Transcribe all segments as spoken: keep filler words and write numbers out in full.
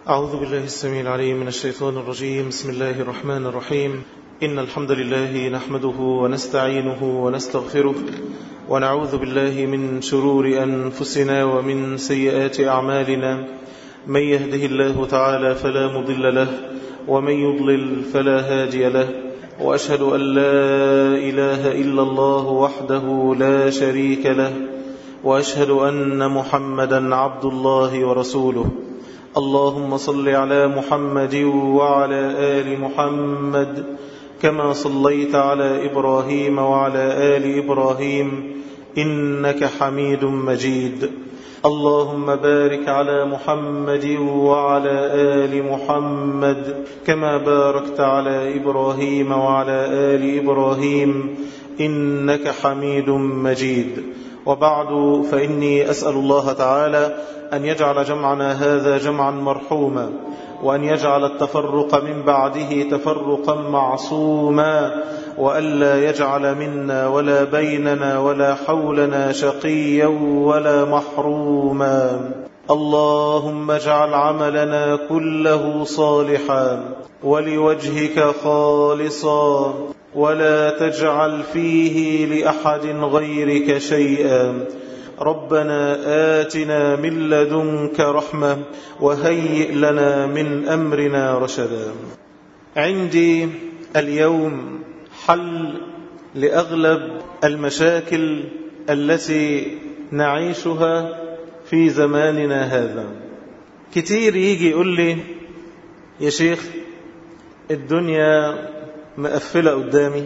أعوذ بالله السميع العليم من الشيطان الرجيم. بسم الله الرحمن الرحيم. إن الحمد لله نحمده ونستعينه ونستغفره ونعوذ بالله من شرور أنفسنا ومن سيئات أعمالنا. من يهده الله تعالى فلا مضل له ومن يضلل فلا هادي له، وأشهد أن لا إله إلا الله وحده لا شريك له، وأشهد أن محمدا عبد الله ورسوله. اللهم صل على محمد وعلى آل محمد كما صليت على إبراهيم وعلى آل إبراهيم إنك حميد مجيد. اللهم بارك على محمد وعلى آل محمد كما باركت على إبراهيم وعلى آل إبراهيم إنك حميد مجيد. وبعد، فإني أسأل الله تعالى أن يجعل جمعنا هذا جمعا مرحوما، وأن يجعل التفرق من بعده تفرقا معصوما، وألا يجعل منا ولا بيننا ولا حولنا شقيا ولا محروما. اللهم اجعل عملنا كله صالحا ولوجهك خالصا، ولا تجعل فيه لأحد غيرك شيئا. ربنا آتنا من لدنك رحمة وهيئ لنا من أمرنا رشدا. عندي اليوم حل لأغلب المشاكل التي نعيشها في زماننا هذا. كتير يجي يقول لي يا شيخ الدنيا مقفلة قدامي،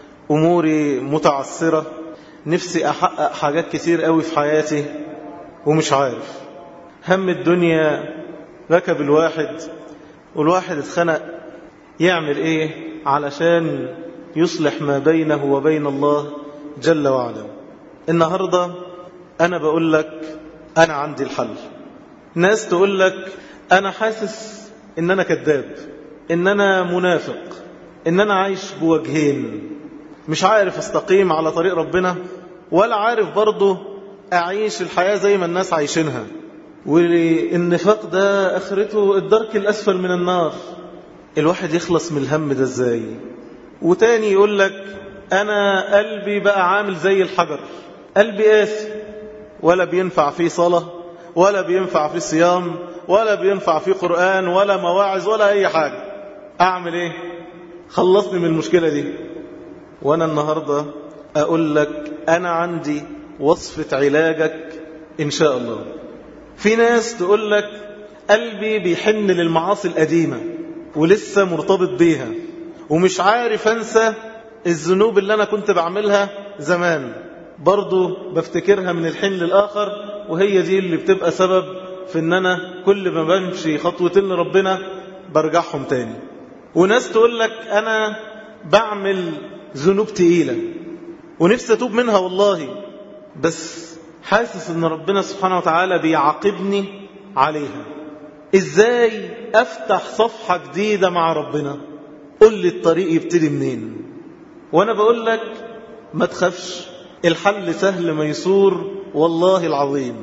أموري متعثرة، نفسي أحقق حاجات كتير قوي في حياتي ومش عارف. هم الدنيا ركب الواحد، والواحد اتخنق يعمل ايه علشان يصلح ما بينه وبين الله جل وعلا. النهاردة أنا بقول لك أنا عندي الحل. ناس تقول لك أنا حاسس إن أنا كذاب، إن أنا منافق، إن أنا عايش بوجهين، مش عارف استقيم على طريق ربنا، ولا عارف برضه أعيش الحياة زي ما الناس عايشينها. والنفاق ده آخرته الدرك الأسفل من النار. الواحد يخلص من الهم ده ازاي؟ وتاني يقول لك أنا قلبي بقى عامل زي الحجر، قلبي قاسي، ولا بينفع فيه صلاة، ولا بينفع فيه صيام، ولا بينفع فيه قرآن، ولا مواعظ، ولا أي حاجة. أعمل إيه؟ خلصني من المشكلة دي. وأنا النهاردة أقول لك أنا عندي وصفة علاجك إن شاء الله. في ناس تقول لك قلبي بيحن للمعاصي القديمة ولسه مرتبط بيها، ومش عارف أنسى الذنوب اللي أنا كنت بعملها زمان، برضو بفتكرها من الحين للآخر، وهي دي اللي بتبقى سبب في أن أنا كل ما بمشي خطوتين لربنا برجعهم تاني. وناس تقول لك أنا بعمل ذنوب تقيلة ونفسي أتوب منها والله، بس حاسس أن ربنا سبحانه وتعالى بيعاقبني عليها. إزاي أفتح صفحة جديدة مع ربنا؟ قل لي الطريق يبتدي منين؟ وأنا بقول لك ما تخافش، الحل سهل ميسور والله العظيم،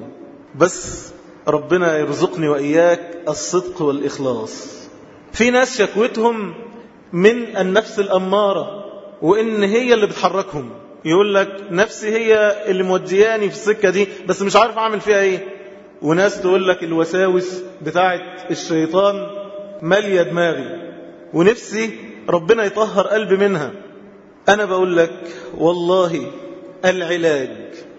بس ربنا يرزقني وإياك الصدق والإخلاص. في ناس شكوتهم من النفس الأمارة، وإن هي اللي بتحركهم. يقول لك نفسي هي اللي مودياني في السكة دي، بس مش عارف أعمل فيها إيه. وناس تقول لك الوساوس بتاعت الشيطان مالية دماغي، ونفسي ربنا يطهر قلبي منها. أنا بقول لك والله العلاج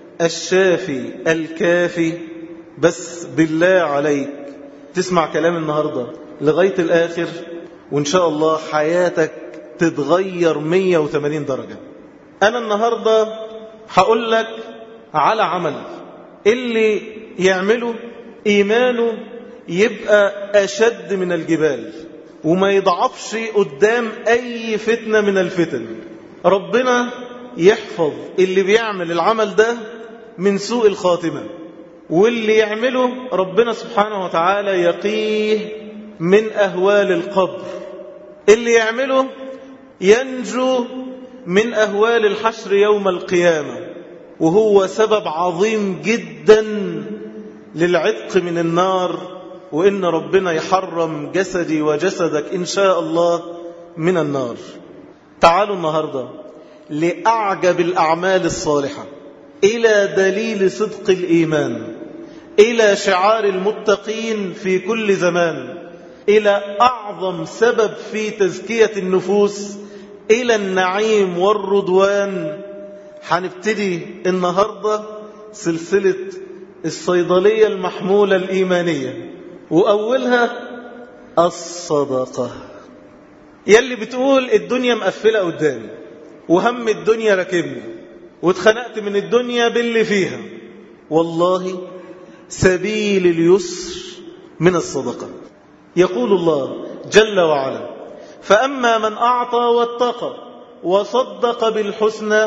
الشافي الكافي، بس بالله عليك تسمع كلام النهاردة لغاية الآخر، وإن شاء الله حياتك تتغير مية وثمانين درجة. أنا النهاردة هقول لك على عمل اللي يعمله إيمانه يبقى أشد من الجبال، وما يضعفش قدام أي فتنة من الفتن. ربنا يحفظ اللي بيعمل العمل ده من سوء الخاتمة، واللي يعمله ربنا سبحانه وتعالى يقيه من أهوال القبر. اللي يعمله ينجو من أهوال الحشر يوم القيامة، وهو سبب عظيم جدا للعتق من النار وإن ربنا يحرم جسدي وجسدك إن شاء الله من النار. تعالوا النهاردة لأعجب الأعمال الصالحة، إلى دليل صدق الإيمان، إلى شعار المتقين في كل زمان، إلى أعظم سبب في تزكية النفوس، إلى النعيم والرضوان. هنبتدي النهاردة سلسلة الصيدلية المحمولة الإيمانية، وأولها الصدقة. يلي بتقول الدنيا مقفلة قدامي وهم الدنيا راكبني واتخنقت من الدنيا باللي فيها، والله سبيل اليسر من الصدقة. يقول الله جل وعلا: فأما من أعطى واتقى وصدق بالحسنى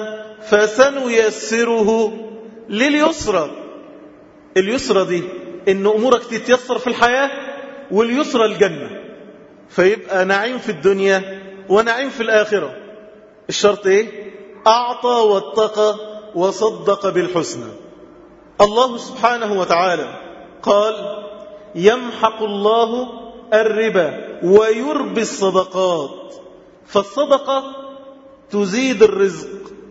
فسنيسره لليسرى. اليسرى دي إن أمورك تتيسر في الحياة، واليسرى الجنة، فيبقى نعيم في الدنيا ونعيم في الآخرة. الشرط إيه؟ أعطى واتقى وصدق بالحسنى. الله سبحانه وتعالى قال: يمحق الله الربا ويربي الصدقات. فالصدقة تزيد الرزق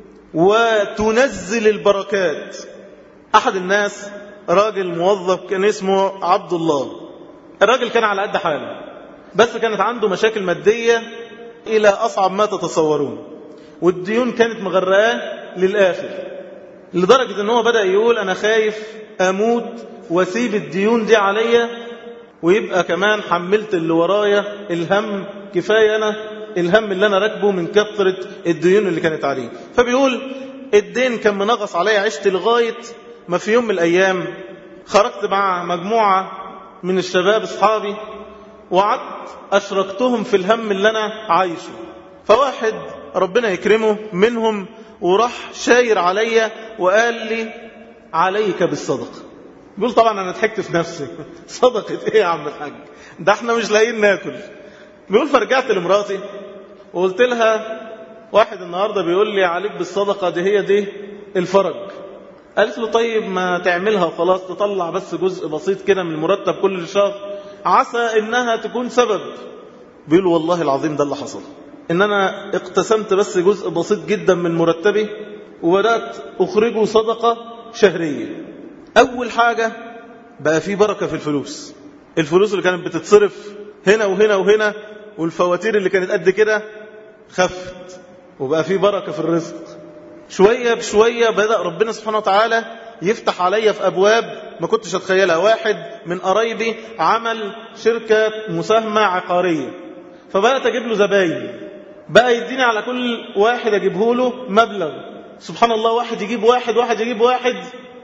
وتنزل البركات. أحد الناس راجل موظف كان اسمه عبد الله. الراجل كان على قد حاله، بس كانت عنده مشاكل مادية إلى أصعب ما تتصورون، والديون كانت مغرقاه للآخر، لدرجة أنه بدأ يقول: أنا خايف أموت واسيب الديون دي عليا، ويبقى كمان حملت اللي ورايا الهم، كفاية أنا الهم اللي أنا راكبه من كثرة الديون اللي كانت عليه. فبيقول: الدين كان منغص عليا، عشت لغاية ما في يوم من الأيام خرجت مع مجموعة من الشباب أصحابي، وقعدت أشركتهم في الهم اللي أنا عايشه. فواحد ربنا يكرمه منهم وراح شاير عليا وقال لي: عليك بالصدقة. بيقول: طبعا أنا ضحكت في نفسي، صدقة إيه يا عم الحاج، ده احنا مش لاقيين ناكل. بيقول: فرجعت لمراتي وقلت لها: واحد النهاردة بيقول لي عليك بالصدقة، دي هي دي الفرج. قالت له: طيب ما تعملها وخلاص، تطلع بس جزء بسيط كده من المرتب كل شهر، عسى إنها تكون سبب. بيقول: والله العظيم ده اللي حصل، إن أنا اقتسمت بس جزء بسيط جدا من مرتبي وبدأت أخرجه صدقة شهرية. أول حاجة بقى في بركة في الفلوس. الفلوس اللي كانت بتتصرف هنا وهنا وهنا والفواتير اللي كانت قد كده خفت، وبقى في بركة في الرزق. شوية بشوية بدأ ربنا سبحانه وتعالى يفتح عليا في أبواب ما كنتش أتخيلها. واحد من قرايبي عمل شركة مساهمة عقارية، فبقى أجيب له زباين، بقى يديني على كل واحد أجيبه له مبلغ. سبحان الله، واحد يجيب واحد واحد يجيب واحد،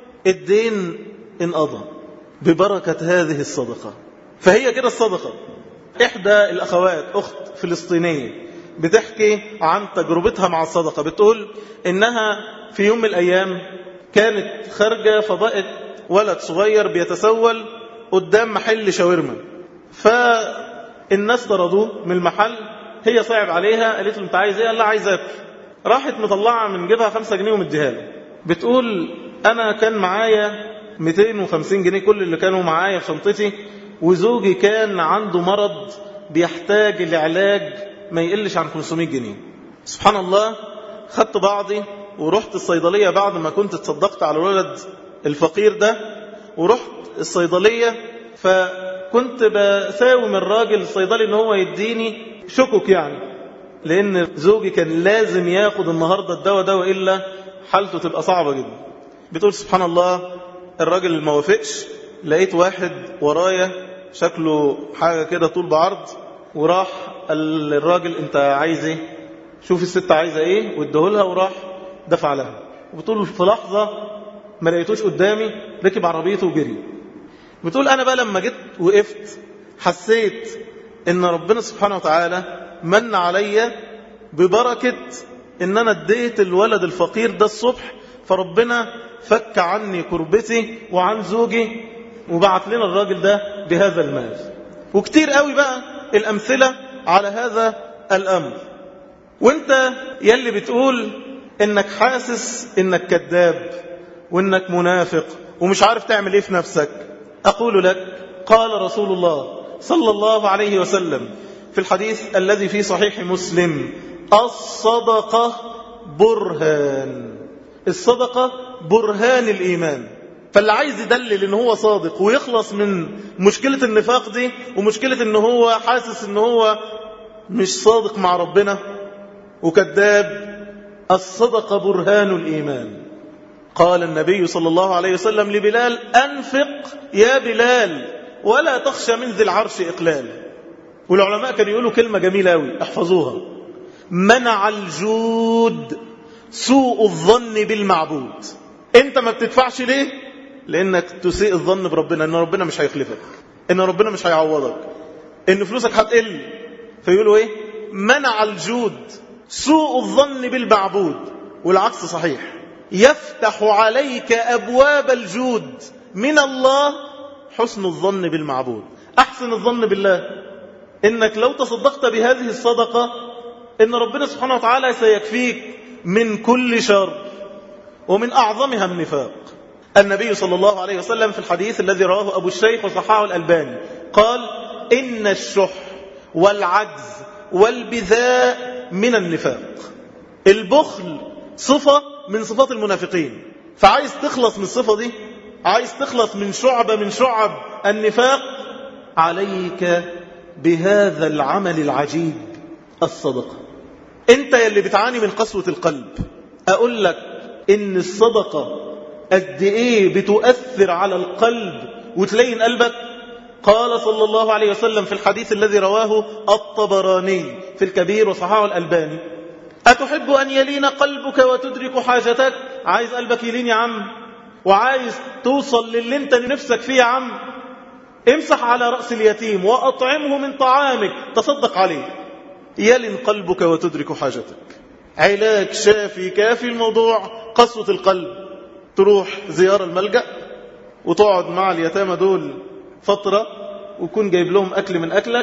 الدين انقضى ببركة هذه الصدقة. فهي كده الصدقة. إحدى الأخوات أخت فلسطينية بتحكي عن تجربتها مع الصدقة، بتقول إنها في يوم من الأيام كانت خارجة، فضاءت ولد صغير بيتسول قدام محل شاورما، فالناس طردوه من المحل. هي صعب عليها، قالت له: أنت عايز إيه؟ قال لها: عايز أكل. راحت مطلعة من جيبها خمسة جنيه ومديها له. بتقول: أنا كان معايا مئتين وخمسين جنيه كل اللي كانوا معايا في شنطتي، وزوجي كان عنده مرض بيحتاج العلاج ما يقلش عن خمسمائة جنيه. سبحان الله، خدت بعضي ورحت الصيدلية بعد ما كنت تصدقت على الولد الفقير ده، ورحت الصيدلية. فكنت بساوم الراجل الصيدلي ان هو يديني شكك، يعني لان زوجي كان لازم ياخد النهاردة الدواء ده وإلا حالته تبقى صعبة جدا. بتقول: سبحان الله، الراجل ما وافقش. لقيت واحد ورايا شكله حاجة كده طول بعرض، وراح قال الراجل: انت عايز ايه؟ شوف الست عايزة ايه وادهولها، وراح دفع لها. وبتقول: في لحظة ما لقيتوش قدامي، ركب عربيته وجري. بتقول: انا بقى لما جيت وقفت حسيت ان ربنا سبحانه وتعالى من عليا ببركة ان انا اديت الولد الفقير ده الصبح، فربنا فك عني كربتي وعن زوجي وبعت لنا الراجل ده بهذا المال. وكتير قوي بقى الأمثلة على هذا الأمر. وانت يلي بتقول انك حاسس انك كذاب وانك منافق ومش عارف تعمل ايه في نفسك، أقول لك: قال رسول الله صلى الله عليه وسلم في الحديث الذي في صحيح مسلم: الصدقة برهان. الصدقة برهان الإيمان. فاللي عايز يدلل ان هو صادق ويخلص من مشكلة النفاق دي ومشكلة ان هو حاسس ان هو مش صادق مع ربنا وكذاب، الصدقة برهان الإيمان. قال النبي صلى الله عليه وسلم لبلال: أنفق يا بلال ولا تخشى من ذي العرش إقلال. والعلماء كانوا يقولوا كلمة جميلة أوي احفظوها: منع الجود سوء الظن بالمعبود. انت ما بتدفعش ليه؟ لانك تسيء الظن بربنا، ان ربنا مش هيخلفك، ان ربنا مش هيعوضك، ان فلوسك هتقل. فيقولوا ايه؟ منع الجود سوء الظن بالمعبود. والعكس صحيح، يفتح عليك أبواب الجود من الله حسن الظن بالمعبود. أحسن الظن بالله إنك لو تصدقت بهذه الصدقة إن ربنا سبحانه وتعالى سيكفيك من كل شر، ومن أعظمها النفاق. النبي صلى الله عليه وسلم في الحديث الذي رواه أبو الشيخ وصححه الألباني قال: إن الشح والعجز والبذاء من النفاق. البخل صفة من صفات المنافقين. فعايز تخلص من الصفة دي، عايز تخلص من شعبة من شعب النفاق، عليك بهذا العمل العجيب، الصدقة. انت يلي بتعاني من قسوة القلب، اقول لك ان الصدقة قد ايه بتؤثر على القلب وتلين قلبك. قال صلى الله عليه وسلم في الحديث الذي رواه الطبراني في الكبير وصححه الألباني: أتحب أن يلين قلبك وتدرك حاجتك؟ عايز قلبك يلين يا عم، وعايز توصل للي انت نفسك فيه يا عم، امسح على رأس اليتيم وأطعمه من طعامك، تصدق عليه، يلين قلبك وتدرك حاجتك. علاج شافي كافي الموضوع قسوة القلب. تروح زيارة الملجأ وتقعد مع اليتامى دول فترة، وكون جايب لهم أكل من أكلك،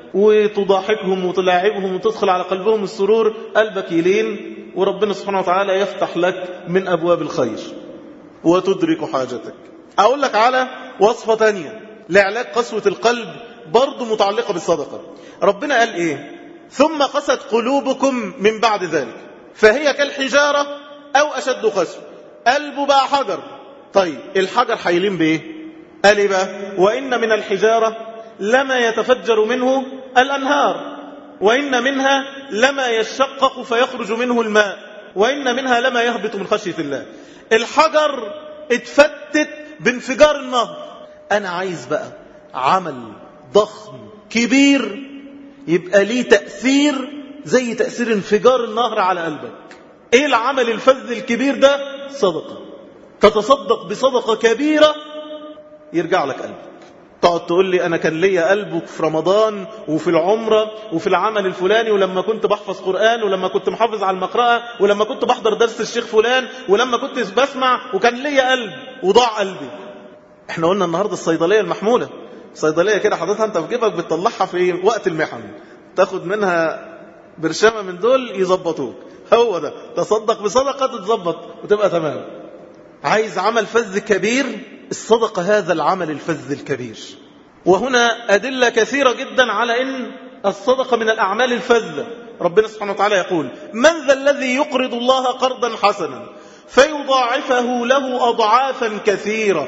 وتضاحكهم وتلاعبهم وتدخل على قلبهم السرور، قلبك يلين، وربنا سبحانه وتعالى يفتح لك من أبواب الخير وتدرك حاجتك. أقول لك على وصفة تانية لعلاج قسوة القلب برضو متعلقة بالصدقة. ربنا قال إيه؟ ثم قست قلوبكم من بعد ذلك فهي كالحجارة أو أشد قسوة. قلبه بقى حجر. طيب الحجر هيلين بإيه؟ قال إيه بقى؟ وإن من الحجارة لما يتفجر منه الأنهار، وإن منها لما يشقق فيخرج منه الماء، وإن منها لما يهبط من خشية الله. الحجر اتفتت بانفجار النهر. أنا عايز بقى عمل ضخم كبير يبقى ليه تأثير زي تأثير انفجار النهر على قلبك. ايه العمل الفذ الكبير ده؟ صدقة. تتصدق بصدقة كبيرة يرجع لك قلبك. تقعد تقول لي أنا كان ليا قلبك في رمضان وفي العمرة وفي العمل الفلاني، ولما كنت بحفظ قرآن، ولما كنت محافظ على المقرأة، ولما كنت بحضر درس الشيخ فلان، ولما كنت بسمع، وكان ليا قلب وضاع قلبي. احنا قلنا النهاردة الصيدلية المحمولة، صيدلية كده حضرتها انت في جيبك بتطلعها في وقت المحن، تاخد منها برشامة من دول يظبطوك. هو ده تصدق بصدقة تتظبط وتبقى تمام. عايز عمل فذ كبير، الصدقة هذا العمل الفذ الكبير. وهنا أدلة كثيرة جدا على أن الصدقة من الأعمال الفذة. ربنا سبحانه وتعالى يقول: من ذا الذي يقرض الله قرضا حسنا فيضاعفه له أضعافا كثيرة.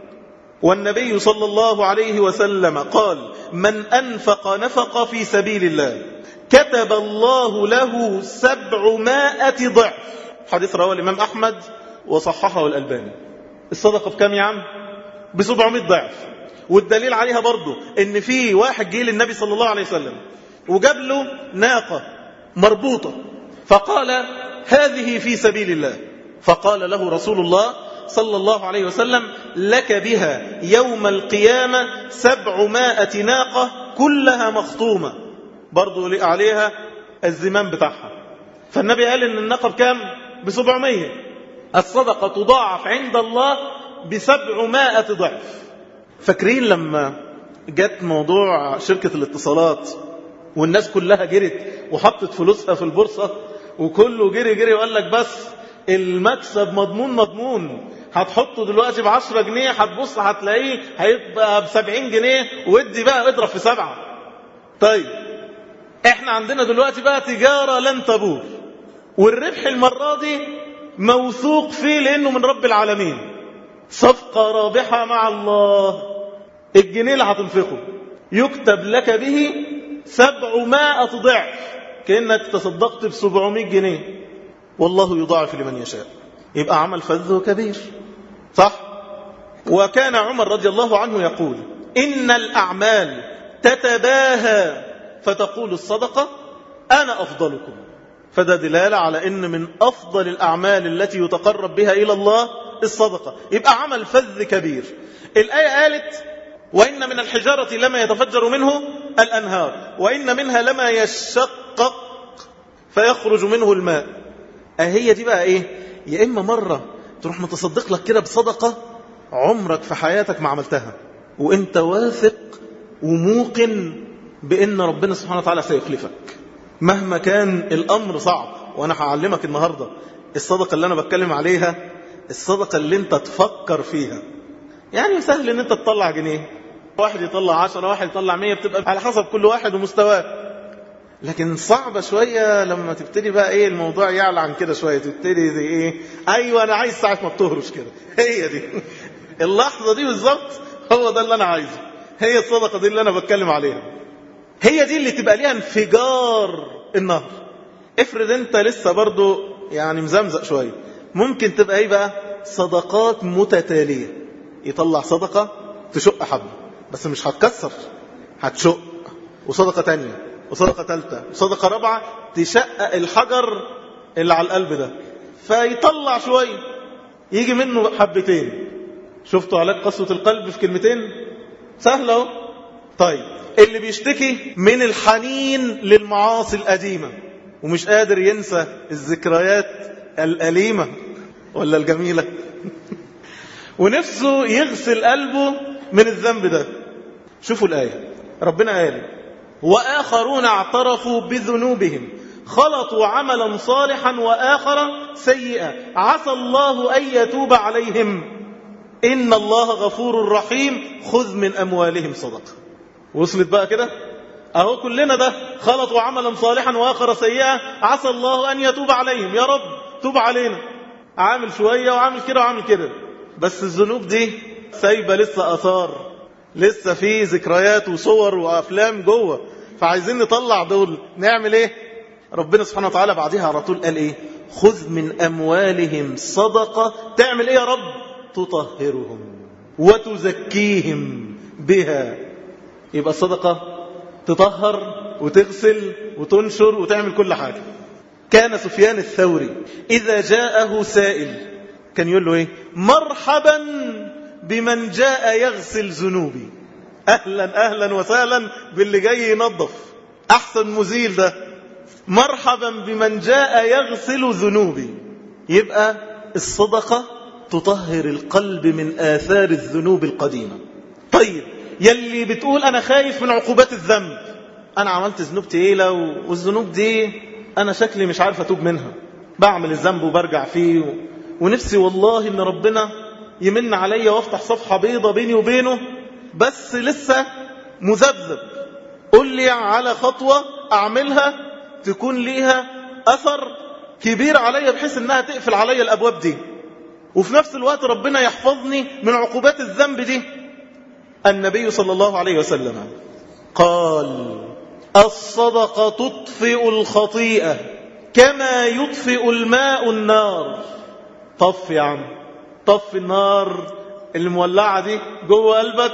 والنبي صلى الله عليه وسلم قال: من أنفق نفق في سبيل الله كتب الله له سبعمائة ضعف. حديث رواه الإمام أحمد وصححه الألباني. الصدقة بكم يا عم؟ بسبعمائة ضعف. والدليل عليها برضو ان في واحد جه للنبي صلى الله عليه وسلم وجاب له ناقة مربوطة، فقال: هذه في سبيل الله. فقال له رسول الله صلى الله عليه وسلم: لك بها يوم القيامة سبعمائة ناقة كلها مخطومة، برضو عليها الزمام بتاعها. فالنبي قال ان الناقة بكام؟ بسبعمية. الصدقة تضاعف عند الله بسبعمائة ضعف. فاكرين لما جت موضوع شركة الاتصالات والناس كلها جرت وحطت فلوسها في البورصة، وكله جري جري وقال لك بس المكسب مضمون مضمون، هتحطه دلوقتي بعشرة جنيه، هتبص هتلاقيه هيبقى بسبعين جنيه، ودي بقى اضرب في سبعة. طيب احنا عندنا دلوقتي بقى تجارة لن تبور، والربح المرة دي موثوق فيه لانه من رب العالمين، صفقة رابحة مع الله. الجنيه اللي هتنفقه يكتب لك به سبعمائة ضعف، كأنك تصدقت بسبعمائة جنيه، والله يضاعف لمن يشاء. يبقى عمل فذ كبير، صح؟ وكان عمر رضي الله عنه يقول إن الأعمال تتباهى فتقول الصدقة أنا أفضلكم، فده دلالة على إن من أفضل الأعمال التي يتقرب بها إلى الله الصدقة. يبقى عمل فذ كبير. الآية قالت وإن من الحجارة لما يتفجر منه الأنهار وإن منها لما يشقق فيخرج منه الماء. أهي دي بقى إيه؟ يا إما مرة تروح متصدق لك كده بصدقة عمرك في حياتك ما عملتها، وإنت واثق وموقن بأن ربنا سبحانه وتعالى سيخلفك مهما كان الأمر صعب. وأنا هعلمك النهاردة الصدقة اللي أنا بتكلم عليها، الصدقة اللي أنت تفكر فيها. يعني سهل أن أنت تطلع جنيه، واحد يطلع عشرة، واحد يطلع مية، بتبقى على حسب كل واحد ومستواه. لكن صعبة شوية لما تبتدي بقى ايه الموضوع يعلى عن كده شوية، تبتدي زي ايه، ايوه انا عايز ساعة ما بتهرش كده، هي دي اللحظة دي بالظبط، هو ده اللي انا عايزه، هي الصدقة دي اللي انا بتكلم عليها، هي دي اللي تبقى ليها انفجار النهر. افرض انت لسه برضو يعني مزمزق شوية، ممكن تبقى ايه بقى، صدقات متتالية. يطلع صدقة تشق حبة، بس مش هتكسر، هتشق، وصدقة تانية، وصدقة ثالثة، وصدقة رابعة، تشقق الحجر اللي على القلب ده، فيطلع شوية، يجي منه حبتين. شفتوا علاج قسوة القلب في كلمتين؟ سهلة اهو. طيب اللي بيشتكي من الحنين للمعاصي القديمة ومش قادر ينسى الذكريات الأليمة ولا الجميلة ونفسه يغسل قلبه من الذنب ده، شوفوا الآية. ربنا قال وآخرون اعترفوا بذنوبهم خلطوا عملا صالحا وآخر سيئا عسى الله أن يتوب عليهم إن الله غفور رحيم خذ من أموالهم صدقة. وصلت بقى كده أهو كلنا ده، خلطوا عملا صالحا وآخر سيئا عسى الله أن يتوب عليهم، يا رب توب علينا. عامل شوية وعامل كده وعامل كده، بس الذنوب دي سايبة لسه أثار، لسه في ذكريات وصور وأفلام جوه، فعايزين نطلع دول. نعمل ايه؟ ربنا سبحانه وتعالى بعدها على طول قال ايه؟ خذ من أموالهم صدقة. تعمل ايه يا رب؟ تطهرهم وتزكيهم بها. يبقى الصدقة تطهر وتغسل وتنشر وتعمل كل حاجة. كان سفيان الثوري إذا جاءه سائل كان يقول له ايه؟ مرحبا بمن جاء يغسل ذنوبي. أهلا أهلا وسهلا باللي جاي ينظف، أحسن مزيل ده. مرحبا بمن جاء يغسل ذنوبي. يبقى الصدقة تطهر القلب من آثار الذنوب القديمة. طيب يلي بتقول أنا خايف من عقوبات الذنب، أنا عملت ذنوب تقيلة والذنوب دي أنا شكلي مش عارف أتوب منها، بعمل الذنب وبرجع فيه، ونفسي والله إن ربنا يمن عليا وافتح صفحة بيضة بيني وبينه، بس لسه مذبذب. قل لي على خطوة أعملها تكون ليها أثر كبير عليا بحيث أنها تقفل عليا الأبواب دي، وفي نفس الوقت ربنا يحفظني من عقوبات الذنب دي. النبي صلى الله عليه وسلم قال الصدقة تطفئ الخطيئة كما يطفئ الماء النار. طف يا عم، طف النار المولعة دي جوه قلبك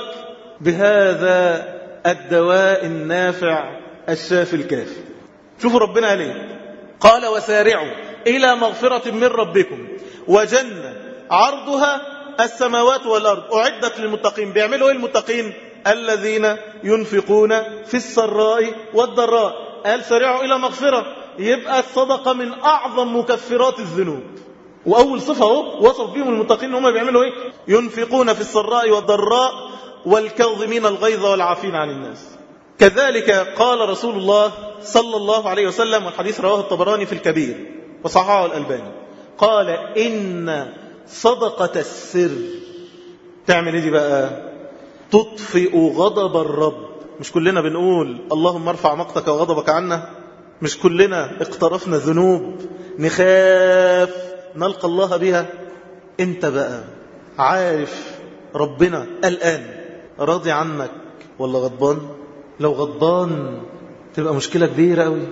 بهذا الدواء النافع الشافي الكافي. شوفوا ربنا عليه قال وسارعوا إلى مغفرة من ربكم وجنة عرضها السماوات والأرض أعدت للمتقين. بيعملوا إيه المتقين؟ الذين ينفقون في السراء والضراء. قال سارعوا إلى مغفرة، يبقى الصدقة من أعظم مكفرات الذنوب. وأول صفة هو وصف بهم المتقين هم بيعملوا إيه؟ ينفقون في السراء والضراء والكاظمين الغيظ والعافين عن الناس. كذلك قال رسول الله صلى الله عليه وسلم، والحديث رواه الطبراني في الكبير وصححه الألباني، قال إن صدقة السر. تعمل ايه دي بقى؟ تطفئ غضب الرب. مش كلنا بنقول اللهم ارفع مقتك وغضبك عنا؟ مش كلنا اقترفنا ذنوب نخاف نلقى الله بها؟ انت بقى عارف ربنا الآن راضي عنك ولا غضبان؟ لو غضبان تبقى مشكلة كبيرة قوي.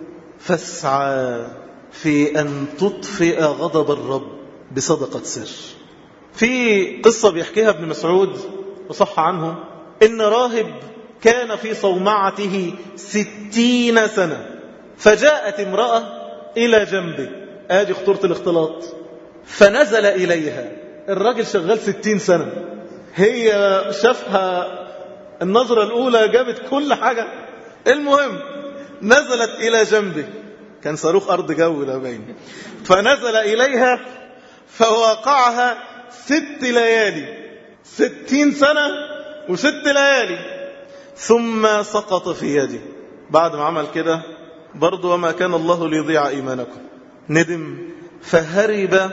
فاسعى في أن تطفئ غضب الرب بصدقة سر. في قصة بيحكيها ابن مسعود وصح عنه إن راهب كان في صومعته ستين سنة، فجاءت امرأة إلى جنبه، آدي خطورة الاختلاط، فنزل إليها. الراجل شغال ستين سنة، هي شافها النظرة الأولى جابت كل حاجة. المهم نزلت إلى جنبه، كان صاروخ أرض جو لا باين، فنزل إليها فواقعها ست ليالي، ستين سنة وست ليالي، ثم سقط في يدي. بعد ما عمل كده برضو وما كان الله ليضيع إيمانكم، ندم فهرب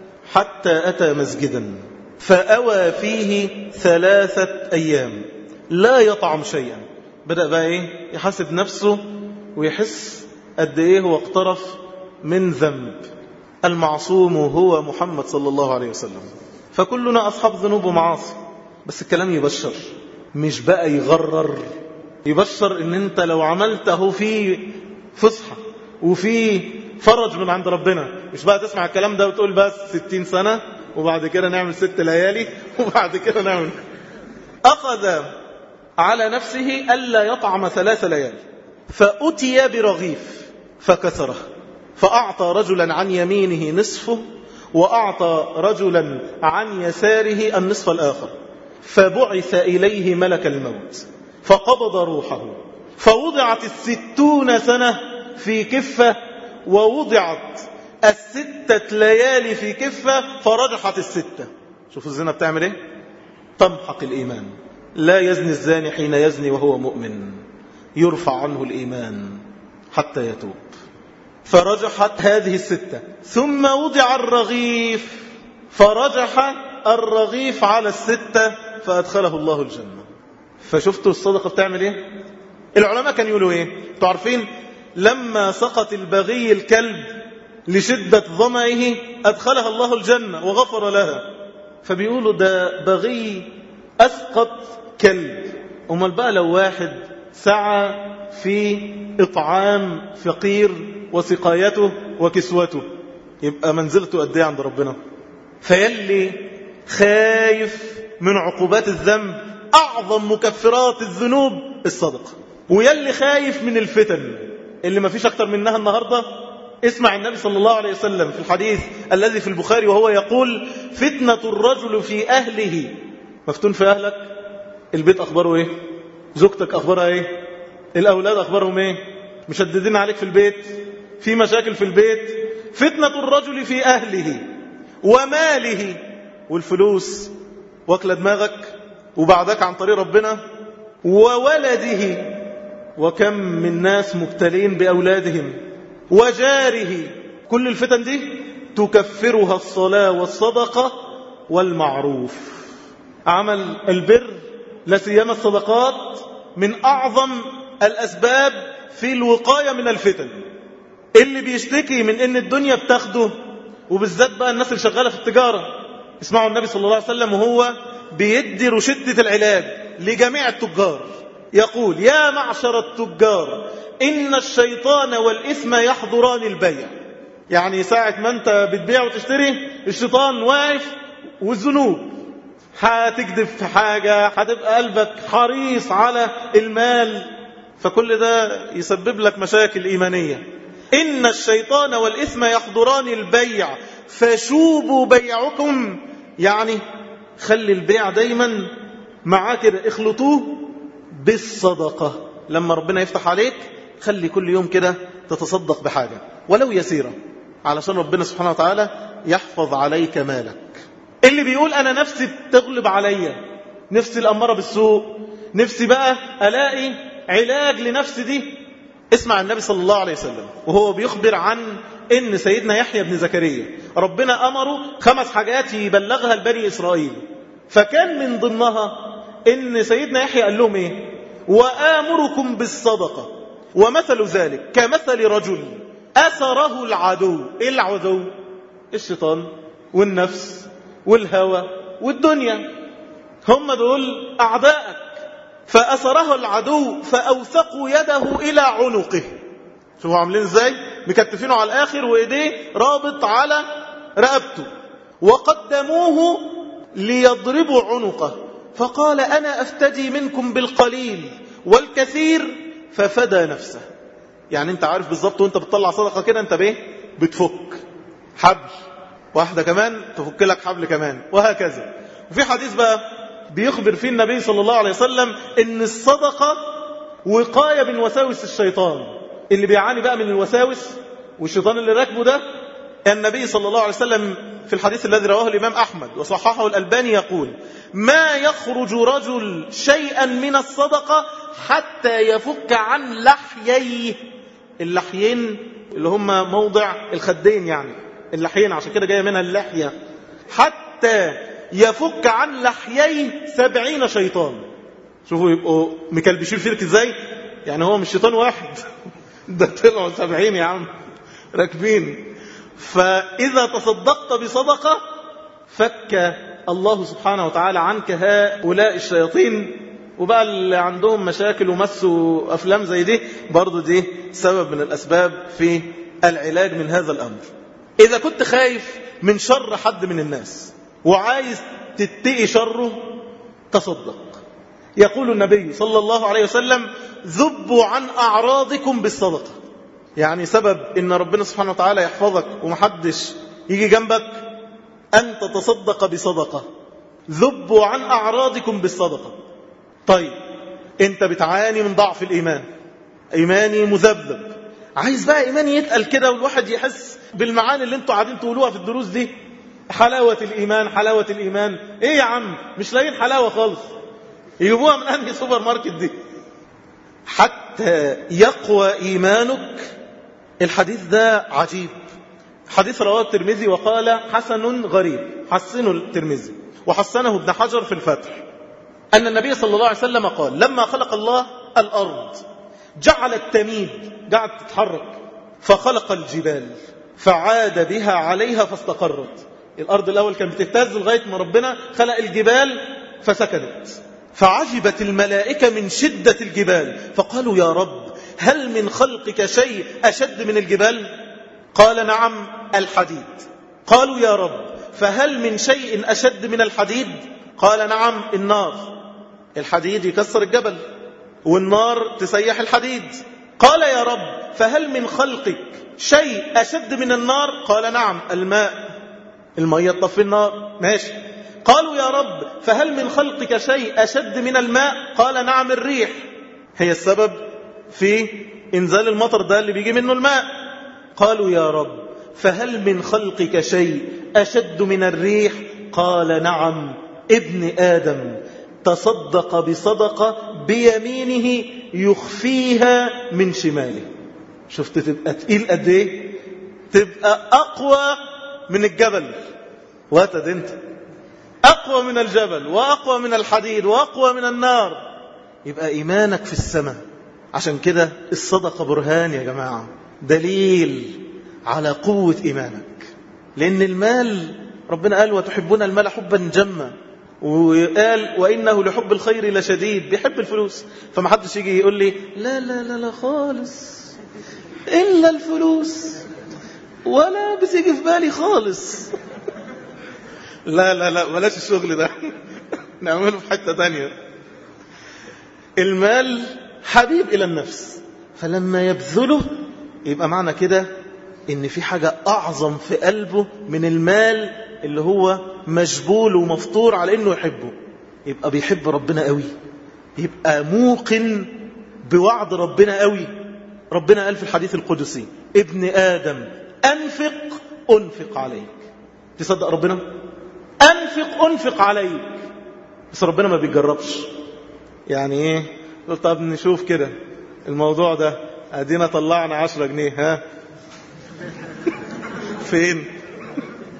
حتى أتى مسجدا فأوى فيه ثلاثة أيام لا يطعم شيئا. بدأ بقى إيه؟ يحاسب نفسه ويحس قد إيه هو اقترف من ذنب. المعصوم هو محمد صلى الله عليه وسلم. فكلنا أصحاب ذنوب ومعاصي، بس الكلام يبشر مش بقى يغرر. يبشر إن أنت لو عملته في فصحى وفي فرج من عند ربنا، مش بقى تسمع الكلام ده وتقول بس ستين سنة وبعد كده نعمل ست ليالي وبعد كده نعمل. أخذ على نفسه ألا يطعم ثلاث ليالي، فأتي برغيف فكسره، فأعطى رجلا عن يمينه نصفه وأعطى رجلا عن يساره النصف الآخر، فبعث إليه ملك الموت فقبض روحه. فوضعت الستون سنة في كفة ووضعت الستة ليالي في كفة فرجحت الستة. شوفوا الزنا بتعمل ايه؟ تمحق الإيمان. لا يزني الزاني حين يزني وهو مؤمن، يرفع عنه الإيمان حتى يتوب. فرجحت هذه الستة، ثم وضع الرغيف فرجح الرغيف على الستة فأدخله الله الجنة. فشفتوا الصدقة بتعمل ايه؟ العلماء كانوا يقولوا ايه؟ تعرفين لما سقط البغي الكلب لشدة ظمئه أدخلها الله الجنة وغفر لها. فبيقولوا ده بغي أسقط كلب. أمال بقى لو واحد سعى في إطعام فقير وسقايته وكسوته، يبقى منزلته قد ايه عند ربنا؟ فيلي خايف من عقوبات الذنب، أعظم مكفرات الذنوب الصدقة. ويلي خايف من الفتن اللي ما فيش أكتر منها النهاردة، اسمع النبي صلى الله عليه وسلم في الحديث الذي في البخاري وهو يقول: فتنة الرجل في أهله. مفتون في أهلك، البيت أخباره إيه؟ زوجتك أخبارها إيه؟ الأولاد أخبارهم إيه؟ مشددين عليك في البيت، في مشاكل في البيت. فتنة الرجل في أهله وماله، والفلوس واكلة دماغك وبعدك عن طريق ربنا، وولده، وكم من ناس مبتلين بأولادهم، وجاره. كل الفتن دي تكفرها الصلاة والصدقة والمعروف. عمل البر لا سيما الصدقات من أعظم الأسباب في الوقاية من الفتن. اللي بيشتكي من ان الدنيا بتاخده، وبالذات بقى الناس اللي شغالة في التجارة، اسمعوا النبي صلى الله عليه وسلم وهو بيدي رشدة العلاج لجميع التجار، يقول: يا معشر التجار إن الشيطان والإثم يحضران البيع. يعني ساعة ما أنت بتبيع وتشتري الشيطان واقف، والذنوب هتكذب في حاجة، هتبقى قلبك حريص على المال، فكل ده يسبب لك مشاكل إيمانية. إن الشيطان والإثم يحضران البيع فشوبوا بيعكم، يعني خلي البيع دايما معاك كده، اخلطوه بالصدقة. لما ربنا يفتح عليك خلي كل يوم كده تتصدق بحاجة ولو يسيرة، علشان ربنا سبحانه وتعالى يحفظ عليك مالك. اللي بيقول أنا نفسي تغلب عليا، نفسي الأمارة بالسوء، نفسي بقى ألاقي علاج لنفسي دي، اسمع النبي صلى الله عليه وسلم وهو بيخبر عن إن سيدنا يحيى بن زكريا ربنا أمره خمس حاجات يبلغها لبني إسرائيل، فكان من ضمنها إن سيدنا يحيى قال لهم إيه؟ وآمركم بالصدقة ومثل ذلك كمثل رجل أثره العدو. إيه العدو؟ الشيطان والنفس والهوى والدنيا، هم دول أعدائك. فأثره العدو فأوثقوا يده إلى عنقه. شوفوا عاملين ازاي؟ مكتفينه على الآخر وإيديه رابط على رقبته، وقدموه ليضربوا عنقه، فقال أنا أفتدي منكم بالقليل والكثير، ففدى نفسه. يعني انت عارف بالظبط وانت بتطلع صدقة كده انت بايه؟ بتفك حبل، واحدة كمان تفك لك حبل كمان، وهكذا. وفي حديث بقى بيخبر فيه النبي صلى الله عليه وسلم ان الصدقة وقاية من وساوس الشيطان. اللي بيعاني بقى من الوساوس والشيطان اللي راكبه ده، النبي صلى الله عليه وسلم في الحديث الذي رواه الإمام أحمد وصححه الألباني يقول ما يخرج رجل شيئا من الصدقة حتى يفك عن لحييه. اللحيين اللي هم موضع الخدين، يعني اللحيين عشان كده جاية منها اللحية. حتى يفك عن لحييه سبعين شيطان. شوفوا يبقوا مكلبشين فيك ازاي، يعني هو مش شيطان واحد ده طلعوا سبعين يا عم راكبين. فإذا تصدقت بصدقة فك الله سبحانه وتعالى عنك هؤلاء الشياطين. وبقى اللي عندهم مشاكل ومسوا أفلام زي دي برضو دي سبب من الأسباب في العلاج من هذا الأمر. إذا كنت خايف من شر حد من الناس وعايز تتقي شره تصدق. يقول النبي صلى الله عليه وسلم ذبوا عن أعراضكم بالصدقة. يعني سبب إن ربنا سبحانه وتعالى يحفظك ومحدش يجي جنبك أن تتصدق بصدقة. ذبوا عن أعراضكم بالصدقة. طيب أنت بتعاني من ضعف الإيمان، إيماني مذبذب، عايز بقى إيماني يتقل كده والواحد يحس بالمعاني اللي انتوا قاعدين تقولوها في الدروس دي، حلاوة الإيمان حلاوة الإيمان. إيه يا عم مش لاقيين حلاوة خالص، يجيبوها من أنهي سوبر ماركت دي؟ حتى يقوى إيمانك. الحديث ده عجيب، حديث رواه الترمذي وقال حسن غريب، حسنه الترمذي وحسنه ابن حجر في الفتح، أن النبي صلى الله عليه وسلم قال لما خلق الله الأرض جعلت تميد، قاعد تتحرك، فخلق الجبال فعاد بها عليها فاستقرت. الأرض الأول كانت بتهتز لغاية ما ربنا خلق الجبال فسكنت. فعجبت الملائكة من شدة الجبال فقالوا يا رب هل من خلقك شيء أشد من الجبال؟ قال نعم الحديد. قالوا يا رب فهل من شيء أشد من الحديد؟ قال نعم النار. الحديد يكسر الجبل والنار تسيح الحديد. قال يا رب فهل من خلقك شيء أشد من النار؟ قال نعم الماء، المية تطفي النار. ماشي. قالوا يا رب فهل من خلقك شيء أشد من الماء؟ قال نعم الريح، هي السبب في إنزال المطر ده اللي بيجي منه الماء. قالوا يا رب فهل من خلقك شيء أشد من الريح؟ قال نعم ابن آدم تصدق بصدقة بيمينه يخفيها من شماله. شفت تبقى تقيل قد ايه؟ تبقى أقوى من الجبل، واتد انت أقوى من الجبل وأقوى من الحديد وأقوى من النار. يبقى إيمانك في السماء. عشان كده الصدقة برهان يا جماعة، دليل على قوة إيمانك. لأن المال ربنا قال وتحبون المال حبا جما، وقال وإنه لحب الخير لشديد، بيحب الفلوس. فما حدش يجي يقول لي لا لا لا لا خالص إلا الفلوس ولا بتيجي في بالي خالص. لا لا لا بلاش الشغل ده نعمله في حتة تانية. المال حبيب إلى النفس، فلما يبذله يبقى معنى كده إن في حاجة أعظم في قلبه من المال اللي هو مجبول ومفطور على إنه يحبه. يبقى بيحب ربنا قوي، يبقى موقن بوعد ربنا قوي. ربنا قال في الحديث القدسي ابن آدم أنفق أنفق عليك. تصدق ربنا؟ أنفق أنفق عليك. بس ربنا ما بيجربش. يعني إيه؟ قلت طب نشوف كده الموضوع ده، أدينا طلعنا عشرة جنيه، ها فين؟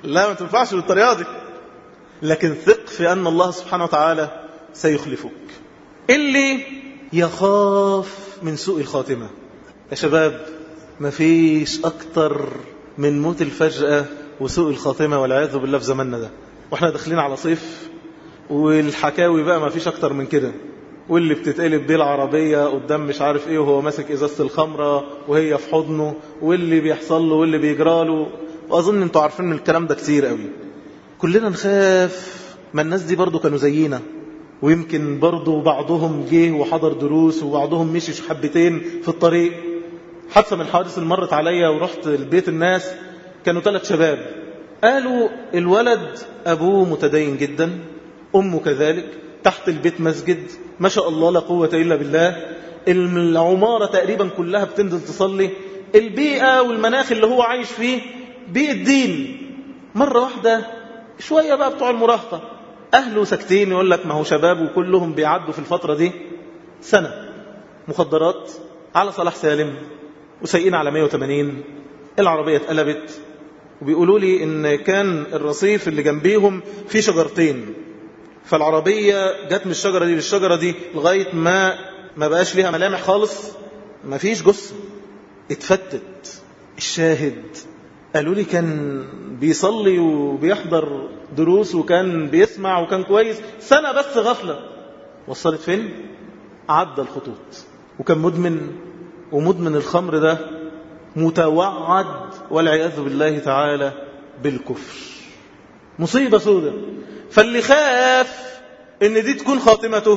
لا ما تنفعش بالطريقة دي، لكن ثق في أن الله سبحانه وتعالى سيخلفك. اللي يخاف من سوء الخاتمة يا شباب، ما فيش أكتر من موت الفجأة وسوء الخاتمة والعياذ بالله في زماننا ده، واحنا داخلين على صيف والحكاوي بقى ما فيش أكتر من كده، واللي بتتقلب بيه العربية قدام مش عارف ايه وهو ماسك ازازة الخمرة وهي في حضنه، واللي بيحصل له واللي بيجراله، وأظن انتوا عارفين من الكلام ده كتير قوي. كلنا نخاف، ما الناس دي برضو كانوا زينا، ويمكن برضو بعضهم جه وحضر دروس وبعضهم مشي حبتين في الطريق. حادثة من الحوادث اللي مرت عليا ورحت البيت الناس، كانوا ثلاث شباب، قالوا الولد أبوه متدين جدا، أمه كذلك، تحت البيت مسجد ما شاء الله لا قوة إلا بالله، العمارة تقريبا كلها بتنزل تصلي، البيئة والمناخ اللي هو عايش فيه بيئة دين. مرة واحدة شوية بقى بتوع المراهقة أهله ساكتين، يقول لك ما هو شباب وكلهم بيعدوا في الفترة دي سنة مخدرات على صلاح سالم وسايقين على مية وثمانين، العربية اتقلبت، وبيقولوا لي إن كان الرصيف اللي جنبيهم فيه شجرتين، فالعربية جت من الشجرة دي للشجرة دي لغاية ما ما بقاش ليها ملامح خالص، ما فيش جثة، اتفتت. الشاهد قالوا لي كان بيصلي وبيحضر دروس وكان بيسمع وكان كويس، سنة بس غفلة وصلت فين؟ عدى الخطوط، وكان مدمن، ومدمن الخمر ده متوعد والعياذ بالله تعالى بالكفر. مصيبة سودة. فاللي خاف ان دي تكون خاتمته،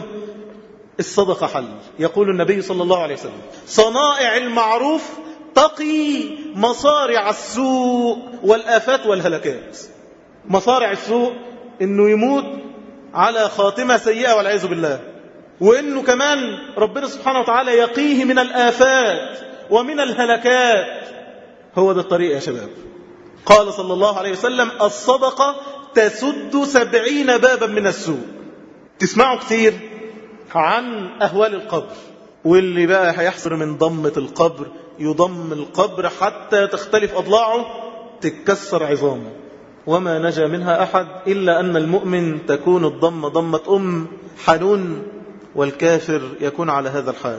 الصدقة حل. يقول النبي صلى الله عليه وسلم صنائع المعروف تقي مصارع السوء والآفات والهلكات. مصارع السوء انه يموت على خاتمة سيئة والعياذ بالله، وانه كمان ربنا سبحانه وتعالى يقيه من الآفات ومن الهلكات. هو ده الطريق يا شباب. قال صلى الله عليه وسلم الصدقة تسد سبعين بابا من السوء. تسمعوا كتير عن أهوال القبر، واللي بقى هيحصل من ضمة القبر، يضم القبر حتى تختلف أضلاعه، تتكسر عظامه، وما نجا منها أحد إلا أن المؤمن تكون الضمة ضمة أم حنون، والكافر يكون على هذا الحال.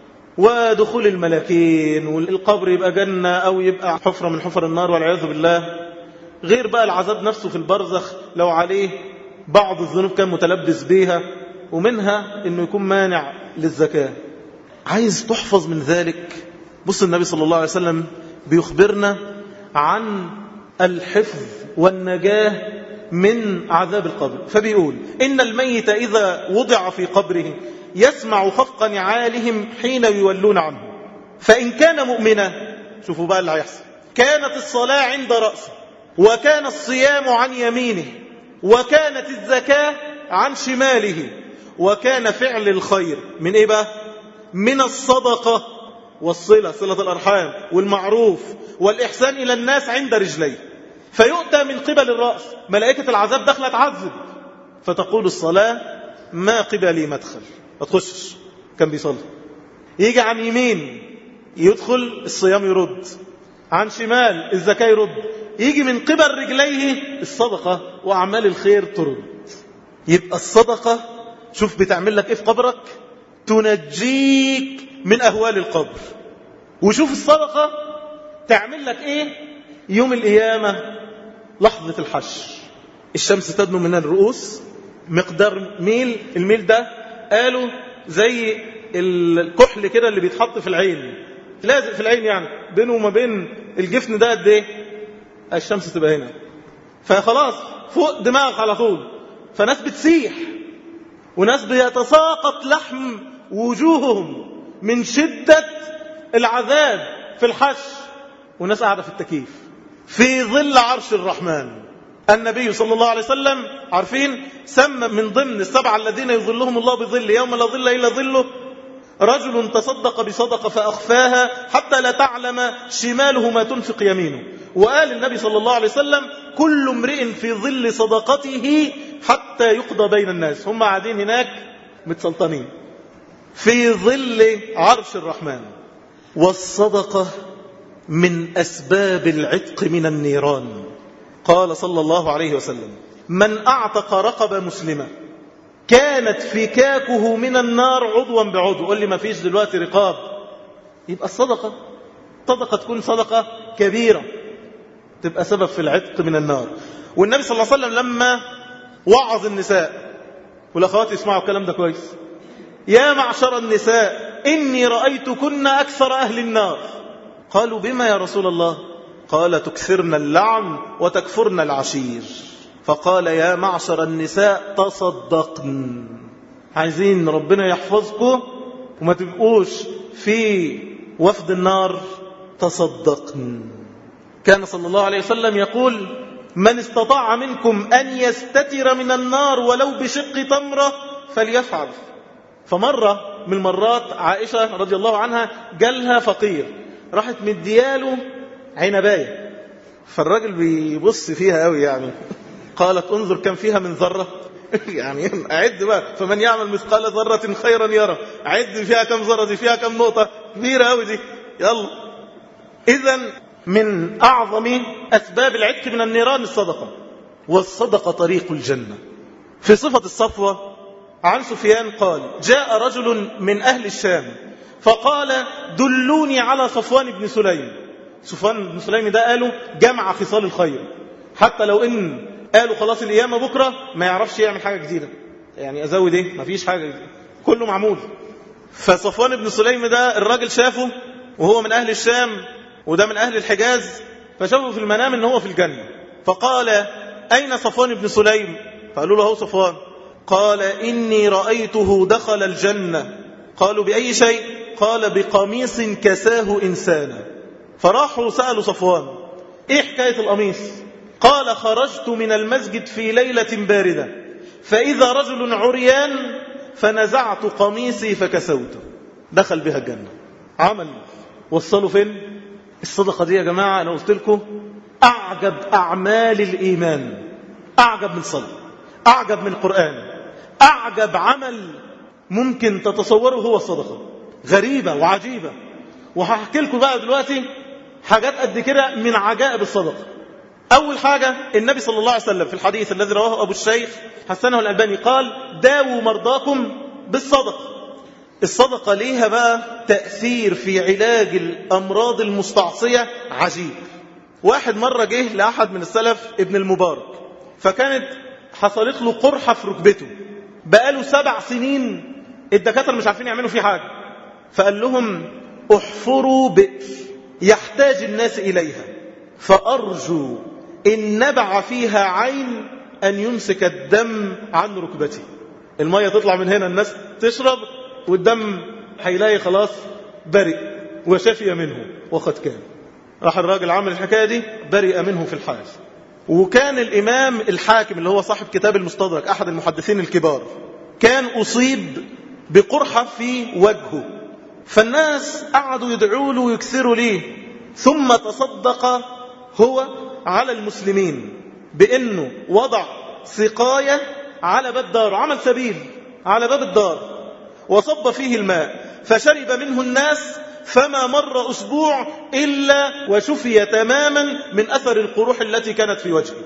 ودخول الملاكين، والقبر يبقى جنة أو يبقى حفرة من حفر النار والعياذ بالله، غير بقى العذاب نفسه في البرزخ لو عليه بعض الذنوب كان متلبس بيها، ومنها أنه يكون مانع للزكاة. عايز تحفظ من ذلك، بص النبي صلى الله عليه وسلم بيخبرنا عن الحفظ والنجاة من عذاب القبر، فبيقول إن الميت إذا وضع في قبره يسمع خفق نعالهم حين يولون عنه، فإن كان مؤمنا، شوفوا بقى اللي هيحصل، كانت الصلاة عند رأسه، وكان الصيام عن يمينه، وكانت الزكاة عن شماله، وكان فعل الخير من إيه بقى؟ من الصدقة والصلة، صلة الأرحام والمعروف والإحسان إلى الناس عند رجليه، فيؤتى من قبل الرأس، ملائكة العذاب دخلت تعذب، فتقول الصلاة ما قبلي مدخل، ما تخشش، كان بيصلي. يجي عن يمين يدخل الصيام يرد، عن شمال الزكاة يرد، يجي من قبل رجليه الصدقة وأعمال الخير ترد. يبقى الصدقة شوف بتعمل لك إيه في قبرك، تنجيك من أهوال القبر. وشوف الصدقة تعمل لك إيه يوم القيامة، لحظة الحشر، الشمس تدنو من الرؤوس مقدار ميل، الميل ده قالوا زي الكحل كده اللي بيتحط في العين، لازق في العين، يعني بينه وما بين الجفن ده قد ايه؟ الشمس تبقى هنا، فخلاص فوق دماغك على طول. فناس بتسيح، وناس بيتساقط لحم وجوههم من شدة العذاب في الحشر، وناس قاعدة في التكييف في ظل عرش الرحمن. النبي صلى الله عليه وسلم عارفين سمى من ضمن السبعة الذين يظلهم الله بظل يوم لا ظل إلا ظله رجل تصدق بصدقة فأخفاها حتى لا تعلم شماله ما تنفق يمينه. وقال النبي صلى الله عليه وسلم كل امرئ في ظل صدقته حتى يقضى بين الناس. هم قاعدين هناك متسلطنين في ظل عرش الرحمن. والصدقة من أسباب العتق من النيران. قال صلى الله عليه وسلم: من أعتق رقبة مسلمة كانت فكاكه من النار عضوا بعضو. قل لي ما فيش دلوقتي رقاب، يبقى الصدقة صدقة تكون صدقة كبيرة تبقى سبب في العتق من النار. والنبي صلى الله عليه وسلم لما وعظ النساء، والأخوات يسمعوا الكلام ده كويس: يا معشر النساء إني رأيتكن أكثر أهل النار. قالوا: بما يا رسول الله؟ قال: تكثرن اللعن وتكفرن العشير. فقال: يا معشر النساء تصدقن. عايزين ربنا يحفظكم وما تبقوش في وفد النار، تصدقن. كان صلى الله عليه وسلم يقول: من استطاع منكم أن يستتر من النار ولو بشق تمرة فليفعل. فمرة من المرات عائشة رضي الله عنها جالها فقير، راحت مدياله عنباية، فالراجل بيبص فيها قوي يعني. قالت: انظر كم فيها من ذرة. يعني أعد بقى، فمن يعمل مثقال ذرة خيرا يرى. أعد فيها كم ذرة، دي فيها كم نقطة، كبيرة قوي دي. يلا، إذن من أعظم أسباب العتق من النيران الصدقة، والصدقة طريق الجنة. في صفة الصفوة عن سفيان قال: جاء رجل من أهل الشام فقال: دلوني على صفوان بن سليم. صفوان بن سليم ده قالوا جمع خصال الخير، حتى لو إن قالوا خلاص القيامة بكرة ما يعرفش يعمل حاجة جديدة، يعني أزود إيه؟ ما فيش حاجة جديدة، كله معمول. فصفوان بن سليم ده الراجل شافه وهو من أهل الشام وده من أهل الحجاز، فشافه في المنام إن هو في الجنة، فقال: أين صفوان بن سليم؟ فقالوا له: هو صفوان. قال: إني رأيته دخل الجنة. قالوا: بأي شيء؟ قال: بقميص كساه إنسانا. فراحوا سألوا صفوان: إيه حكاية القميص؟ قال: خرجت من المسجد في ليلة باردة فإذا رجل عريان فنزعت قميصي فكسوته. دخل بها الجنة. عمل وصلوا فين؟ الصدقة دي يا جماعة أنا قلت لكم أعجب أعمال الإيمان، أعجب من الصلاة، أعجب من القرآن، أعجب عمل ممكن تتصوره هو الصدقة. غريبة وعجيبة. وهحكي لكم بقى دلوقتي حاجات قد كده من عجائب الصدقة. أول حاجة النبي صلى الله عليه وسلم في الحديث الذي رواه أبو الشيخ حسنه الألباني قال: داووا مرضاكم بالصدقة. الصدقة ليها بقى تأثير في علاج الأمراض المستعصية عجيب. واحد مرة جه لأحد من السلف ابن المبارك، فكانت حصلت له قرحة في ركبته، بقاله سبع سنين الدكاترة مش عارفين يعملوا فيه حاجة، فقال لهم: احفروا بئر يحتاج الناس إليها، فأرجو إن نبع فيها عين أن يمسك الدم عن ركبتي. المية تطلع من هنا، الناس تشرب والدم هيلاقي خلاص برئ وشفي منه. وقد كان راح الراجل عمل الحكاية دي، برئ منه في الحال. وكان الإمام الحاكم اللي هو صاحب كتاب المستدرك أحد المحدثين الكبار كان أصيب بقرحة في وجهه، فالناس قعدوا يدعوا له ويكثروا ليه، ثم تصدق هو على المسلمين بأنه وضع سقاية على باب داره، عمل سبيل على باب الدار وصب فيه الماء فشرب منه الناس، فما مر أسبوع إلا وشفي تماما من أثر القروح التي كانت في وجهه.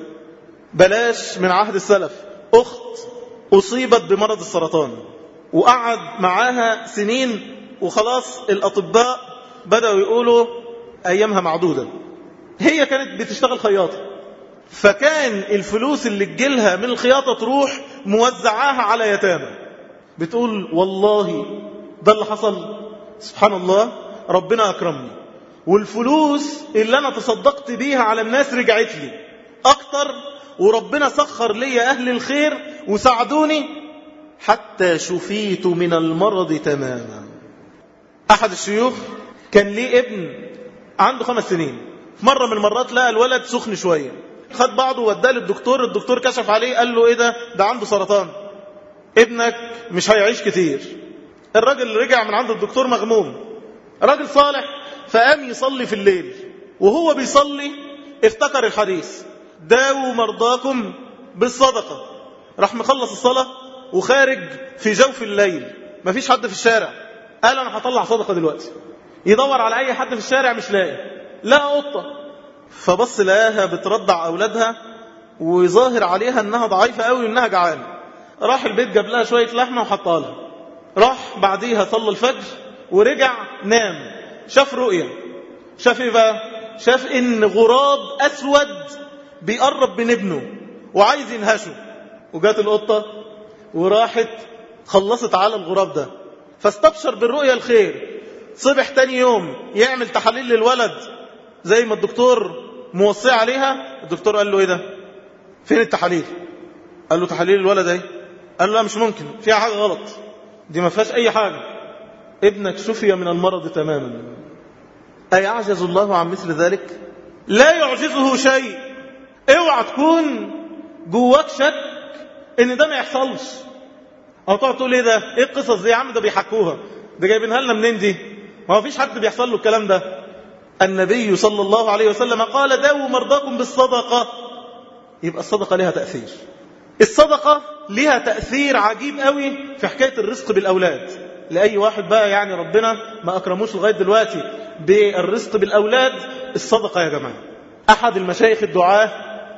بلاش من عهد السلف، أخت أصيبت بمرض السرطان وقعد معاها سنين وخلاص الأطباء بدأوا يقولوا أيامها معدودة. هي كانت بتشتغل خياطة، فكان الفلوس اللي تجيلها من الخياطة تروح موزعاها على يتامى. بتقول: والله ده اللي حصل، سبحان الله، ربنا أكرمني والفلوس اللي أنا تصدقت بيها على الناس رجعت لي أكتر، وربنا سخر لي أهل الخير وساعدوني حتى شفيت من المرض تماما. أحد الشيوخ كان ليه ابن عنده خمس سنين، مرة من المرات لقى الولد سخن شوية، خد بعضه وداه للدكتور. الدكتور كشف عليه قال له: إيه ده؟ ده عنده سرطان، ابنك مش هيعيش كتير. الراجل رجع من عند الدكتور مغموم، راجل صالح، فقام يصلي في الليل. وهو بيصلي افتكر الحديث: داووا مرضاكم بالصدقة. راح مخلص الصلاة وخارج في جوف الليل، مفيش حد في الشارع، قال: أنا هطلع صدقة دلوقتي. يدور على أي حد في الشارع مش لاقي، لقى قطة، فبص لقاها بترضع أولادها وظاهر عليها أنها ضعيفة قوي وأنها جعانة. راح البيت جاب لها شوية لحمة وحطها لها. راح بعديها صلى الفجر ورجع نام. شاف رؤية. شاف ايه بقى؟ شاف ان غراب أسود بيقرب من ابنه وعايز ينهشه. وجات القطة وراحت خلصت على الغراب ده، فاستبشر بالرؤية الخير. صبح تاني يوم يعمل تحاليل للولد زي ما الدكتور موصي عليها. الدكتور قال له ايه ده؟ فين التحاليل؟ قال له تحاليل الولد ايه؟ قال له لا مش ممكن، فيها حاجة غلط، دي ما فيهاش اي حاجة، ابنك شفي من المرض تماما. أيعجز الله عن مثل ذلك؟ لا يعجزه شيء. اوعى تكون جواك شك ان ده ما يحصلش، او تقعد تقول ايه ده؟ ايه القصص دي يا عم؟ ده بيحكوها، ده جايبينها لنا منين دي؟ ما فيش حد بيحصل له الكلام ده. النبي صلى الله عليه وسلم قال داووا مرضاكم بالصدقة. يبقى الصدقة لها تأثير. الصدقة لها تأثير عجيب قوي في حكاية الرزق بالأولاد. لأي واحد بقى يعني ربنا ما أكرموش لغاية دلوقتي بالرزق بالأولاد، الصدقة يا جماعة. أحد المشايخ الدعاة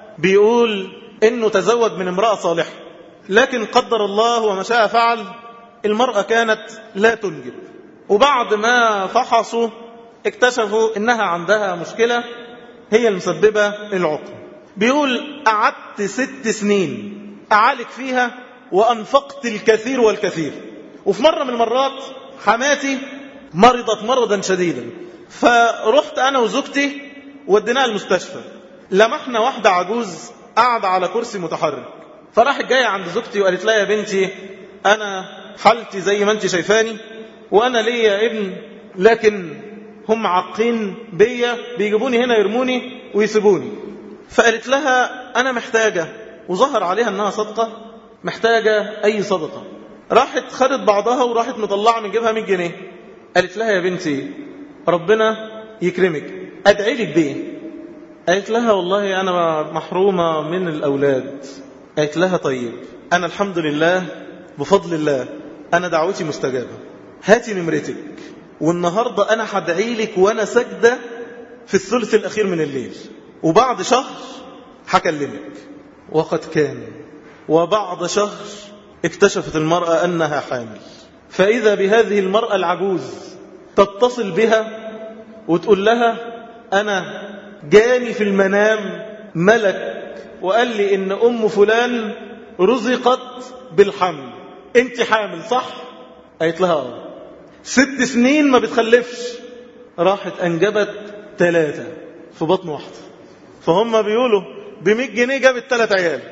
بيقول إنه تزوج من امرأة صالحة، لكن قدر الله وما شاء فعل، المرأة كانت لا تنجب. وبعد ما فحصوا اكتشفوا إنها عندها مشكلة هي المسببة العقم. بيقول قعدت ست سنين أعالج فيها وأنفقت الكثير والكثير. وفي مرة من المرات حماتي مرضت مرضا شديدا، فرحت أنا وزوجتي وديناها المستشفى. لمحنا واحدة عجوز قاعدة على كرسي متحرك، فراحت جاية عند زوجتي وقالت لها يا بنتي أنا حالتي زي ما أنت شايفاني، وأنا ليا ابن لكن هم عاقين بيا، بيجيبوني هنا يرموني ويسيبوني. فقالت لها أنا محتاجة، وظهر عليها أنها صدقة، محتاجة أي صدقة. راحت خدت بعضها وراحت مطلعة من جيبها مية جنيه. قالت لها يا بنتي ربنا يكرمك، أدعي لك بيه. قالت لها والله أنا محرومة من الأولاد. قالت لها طيب أنا الحمد لله بفضل الله أنا دعوتي مستجابة، هاتي نمرتك والنهاردة أنا هدعي لك وأنا سجدة في الثلث الأخير من الليل، وبعد شهر هكلمك. وقد كان، وبعد شهر اكتشفت المرأة أنها حامل. فإذا بهذه المرأة العجوز تتصل بها وتقول لها أنا جاني في المنام ملك وقال لي إن أم فلان رزقت بالحمل، أنت حامل صح؟ قالت لها آه. ست سنين ما بتخلفش، راحت أنجبت ثلاثة في بطن واحدة. فهم بيقولوا بمئة جنيه جابت ثلاث عيال.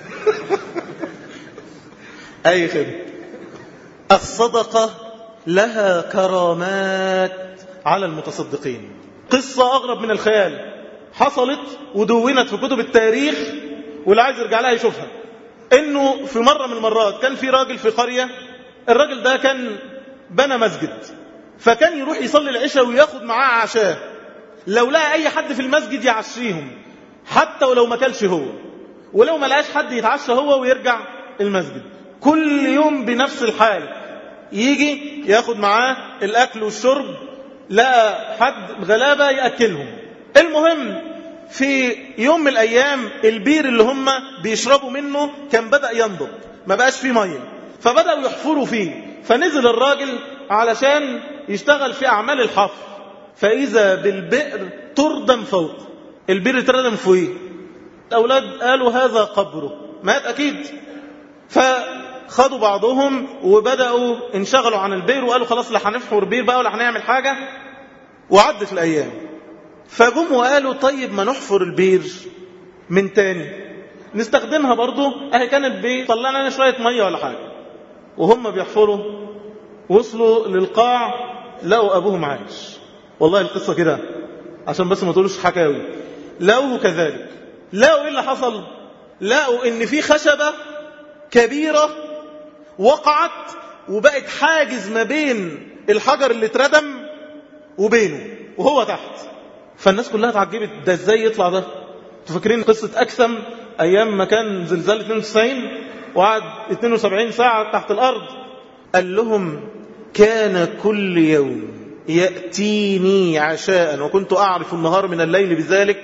أي خدمة. الصدقة لها كرامات على المتصدقين. قصة أغرب من الخيال حصلت ودونت في كتب التاريخ، واللي عايز يرجع لها يشوفها. إنه في مرة من المرات كان في راجل في قرية، الراجل ده كان بنى مسجد، فكان يروح يصلي العشاء وياخد معاه عشاء. لو لقى أي حد في المسجد يعشيهم، حتى ولو ما كلش هو، ولو ما لقاش حد يتعشى هو ويرجع المسجد. كل يوم بنفس الحال، يجي ياخد معاه الأكل والشرب، لقى حد غلابة يأكلهم. المهم في يوم من الأيام البير اللي هم بيشربوا منه كان بدأ ينضب، ما بقاش فيه مية، فبدأوا يحفروا فيه. فنزل الراجل علشان يشتغل في أعمال الحفر، فإذا بالبئر تردم فوق، البئر تردم فوقيه. الأولاد قالوا هذا قبره، مات أكيد. فخدوا بعضهم وبدأوا انشغلوا عن البئر وقالوا خلاص لا هنحفر بير بقى ولا هنعمل حاجة. وعدت الأيام، فجم وقالوا طيب ما نحفر البير من تاني نستخدمها برضو، اهي كانت بيطلع لنا شوية مية ولا حاجة. وهم بيحفروا وصلوا للقاع، لقوا أبوهم عايش. والله القصة كده عشان بس ما تقولوش حكاوي. لقوه كذلك. لقوا ايه اللي حصل؟ لقوا ان في خشبة كبيرة وقعت وبقت حاجز ما بين الحجر اللي اتردم وبينه وهو تحت. فالناس كلها اتعجبت، ده ازاي يطلع ده؟ انتوا فاكرين قصة أكثم أيام ما كان زلزال اثنين وتسعين وقعد اثنين وسبعين ساعة تحت الأرض؟ قال لهم كان كل يوم يأتيني عشاء وكنت أعرف النهار من الليل بذلك،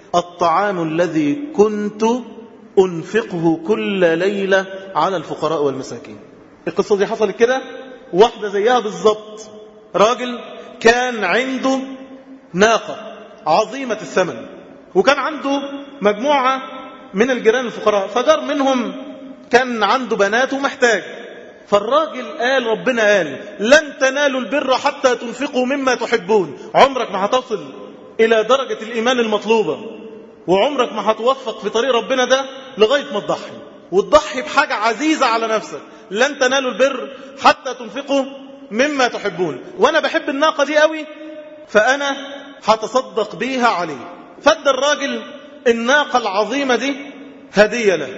الطعام الذي كنت أنفقه كل ليلة على الفقراء والمساكين. القصة دي حصلت كده، واحدة زيها بالضبط. راجل كان عنده ناقة عظيمة الثمن، وكان عنده مجموعة من الجيران الفقراء، فجار منهم كان عنده بنات ومحتاج. فالراجل قال ربنا قال لن تنالوا البر حتى تنفقوا مما تحبون. عمرك ما هتصل إلى درجة الإيمان المطلوبة، وعمرك ما هتوفق في طريق ربنا ده لغاية ما تضحي، وتضحي بحاجة عزيزة على نفسك. لن تنالوا البر حتى تنفقوا مما تحبون. وأنا بحب الناقة دي قوي، فأنا هتصدق بيها عليه. فادى الراجل الناقة العظيمة دي هدية له.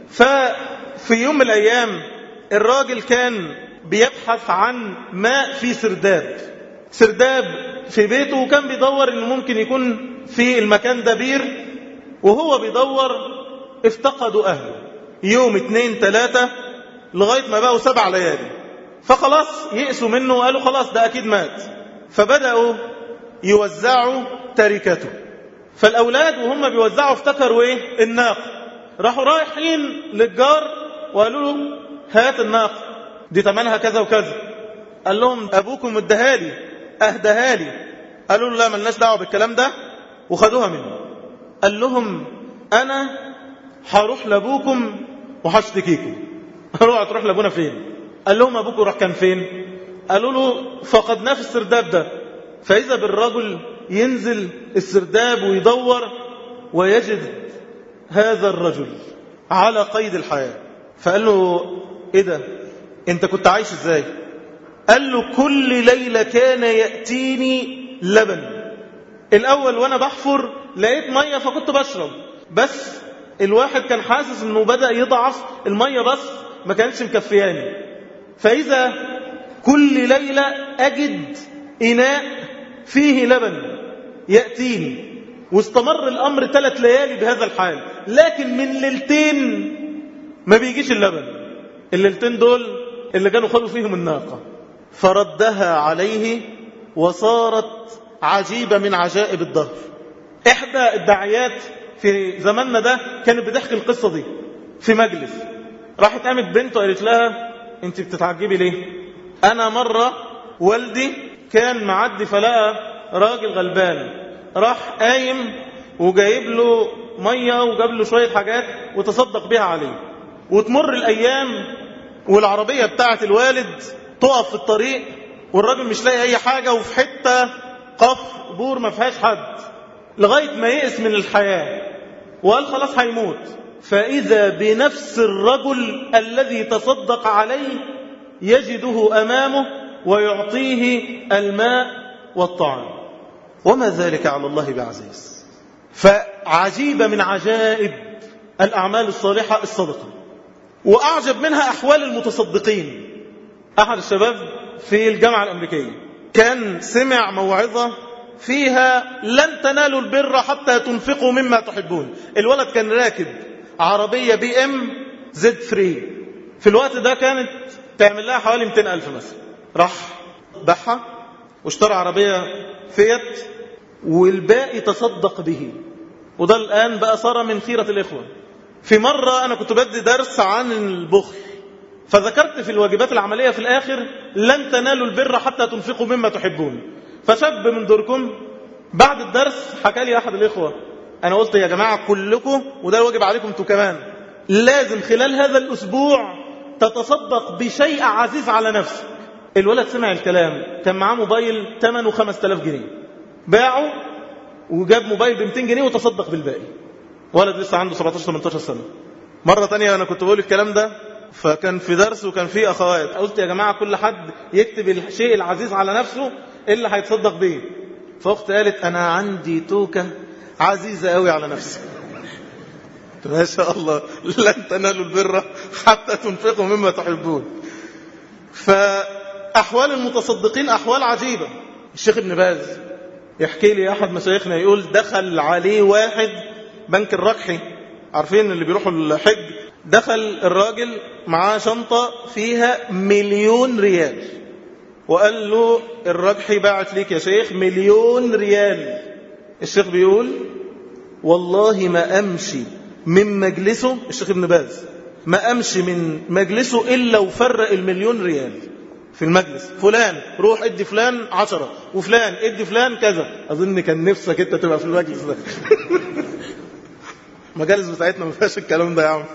ففي يوم من الأيام الراجل كان بيبحث عن ماء في سرداب سرداب في بيته، وكان بيدور إنه ممكن يكون في المكان ده بير. وهو بيدور افتقدوا أهله يوم اتنين تلاتة لغاية ما بقوا سبع ليالي. فخلاص يئسوا منه وقالوا خلاص ده أكيد مات. فبدأوا يوزعوا تركته. فالأولاد وهم بيوزعوا افتكروا إيه؟ الناقة. راحوا رايحين للجار وقالوا له هات الناقة دي تمنها كذا وكذا. قال لهم أبوكم ادهالي أهدهالي. قالوا له لا ملناش دعوة بالكلام ده، وخدوها منه. قال لهم أنا هروح لأبوكم وهشتكيكم. قالوا هتروح لأبونا فين؟ قال لهم أبوكم راح كان فين؟ قالوا له فقدناه في السرداب ده. فإذا بالرجل ينزل السرداب ويدور ويجد هذا الرجل على قيد الحياة. فقال له إيه ده؟ أنت كنت عايش إزاي؟ قال له كل ليلة كان يأتيني لبن. الأول وأنا بحفر لقيت مية فكنت بشرب، بس الواحد كان حاسس أنه بدأ يضعف المية، بس ما كانتش مكفياني. فإذا كل ليلة أجد إناء فيه لبن يأتيني. واستمر الأمر ثلاث ليالي بهذا الحال، لكن من ليلتين ما بيجيش اللبن. الليلتين دول اللي كانوا خدوا فيهم الناقة. فردها عليه وصارت عجيبة من عجائب الدهر. إحدى الداعيات في زماننا ده كانت بتحكي القصة دي في مجلس. راحت قامت بنته قالت لها انت بتتعجبي ليه؟ أنا مرة والدي كان معدي فلقى راجل غلبان، راح قايم وجايب له مية وجاب له شوية حاجات وتصدق بيها عليه. وتمر الأيام والعربية بتاعت الوالد تقف في الطريق والراجل مش لاقي أي حاجة، وفي حتة قفر بور ما فيهاش حد، لغاية ما يئس من الحياة وقال خلاص هيموت. فإذا بنفس الرجل الذي تصدق عليه يجده أمامه ويعطيه الماء والطعام. وما ذلك على الله بعزيز. فعجيبة من عجائب الأعمال الصالحة الصدقة. وأعجب منها أحوال المتصدقين. أحد الشباب في الجامعة الأمريكية كان سمع موعظة فيها لن تنالوا البر حتى تنفقوا مما تحبون. الولد كان راكب عربية بي ام زد فري، في الوقت ده كانت تعمل لها حوالي مئتين ألف مثلا. راح بحها واشترى عربية فيت والباقي تصدق به. وده الآن بقى صار من خيرة الإخوة. في مرة أنا كنت بدي درس عن البخل، فذكرت في الواجبات العملية في الآخر لن تنالوا البر حتى تنفقوا مما تحبون. فشاب من دوركم بعد الدرس حكى لي أحد الإخوة، أنا قلت يا جماعة كلكم وده الواجب عليكم انتوا كمان، لازم خلال هذا الأسبوع تتصدق بشيء عزيز على نفسك. الولد سمع الكلام، كان معاه موبايل ثمنه خمسة آلاف جنيه، باعه وجاب موبايل ب مئتين جنيه وتصدق بالباقي. ولد لسه عنده سبعتاشر ثمانية عشر سنة. مرة تانية أنا كنت بقول الكلام ده، فكان في درس وكان في أخوات، قلت يا جماعة كل حد يكتب الشيء العزيز على نفسه اللي هيتصدق بيه. فأخت قالت أنا عندي توكة عزيزة قوي على نفسي. ما شاء الله لن تنالوا البر حتى تنفقوا مما تحبون. فأحوال المتصدقين أحوال عجيبة. الشيخ ابن باز يحكي لي أحد مشايخنا يقول دخل عليه واحد بنك الركحي، عارفين اللي بيروحوا الحج، دخل الراجل معاه شنطة فيها مليون ريال وقال له الركحي باعت ليك يا شيخ مليون ريال. الشيخ بيقول والله ما أمشي من مجلسه الشيخ ابن باز، ما أمشي من مجلسه إلا وفرق المليون ريال في المجلس. فلان روح ادي فلان عشرة، وفلان ادي فلان كذا. أظن كان نفسك انت تبقى في المجلس ده. مجالس بتاعتنا ما فيهاش الكلام ده يا عم.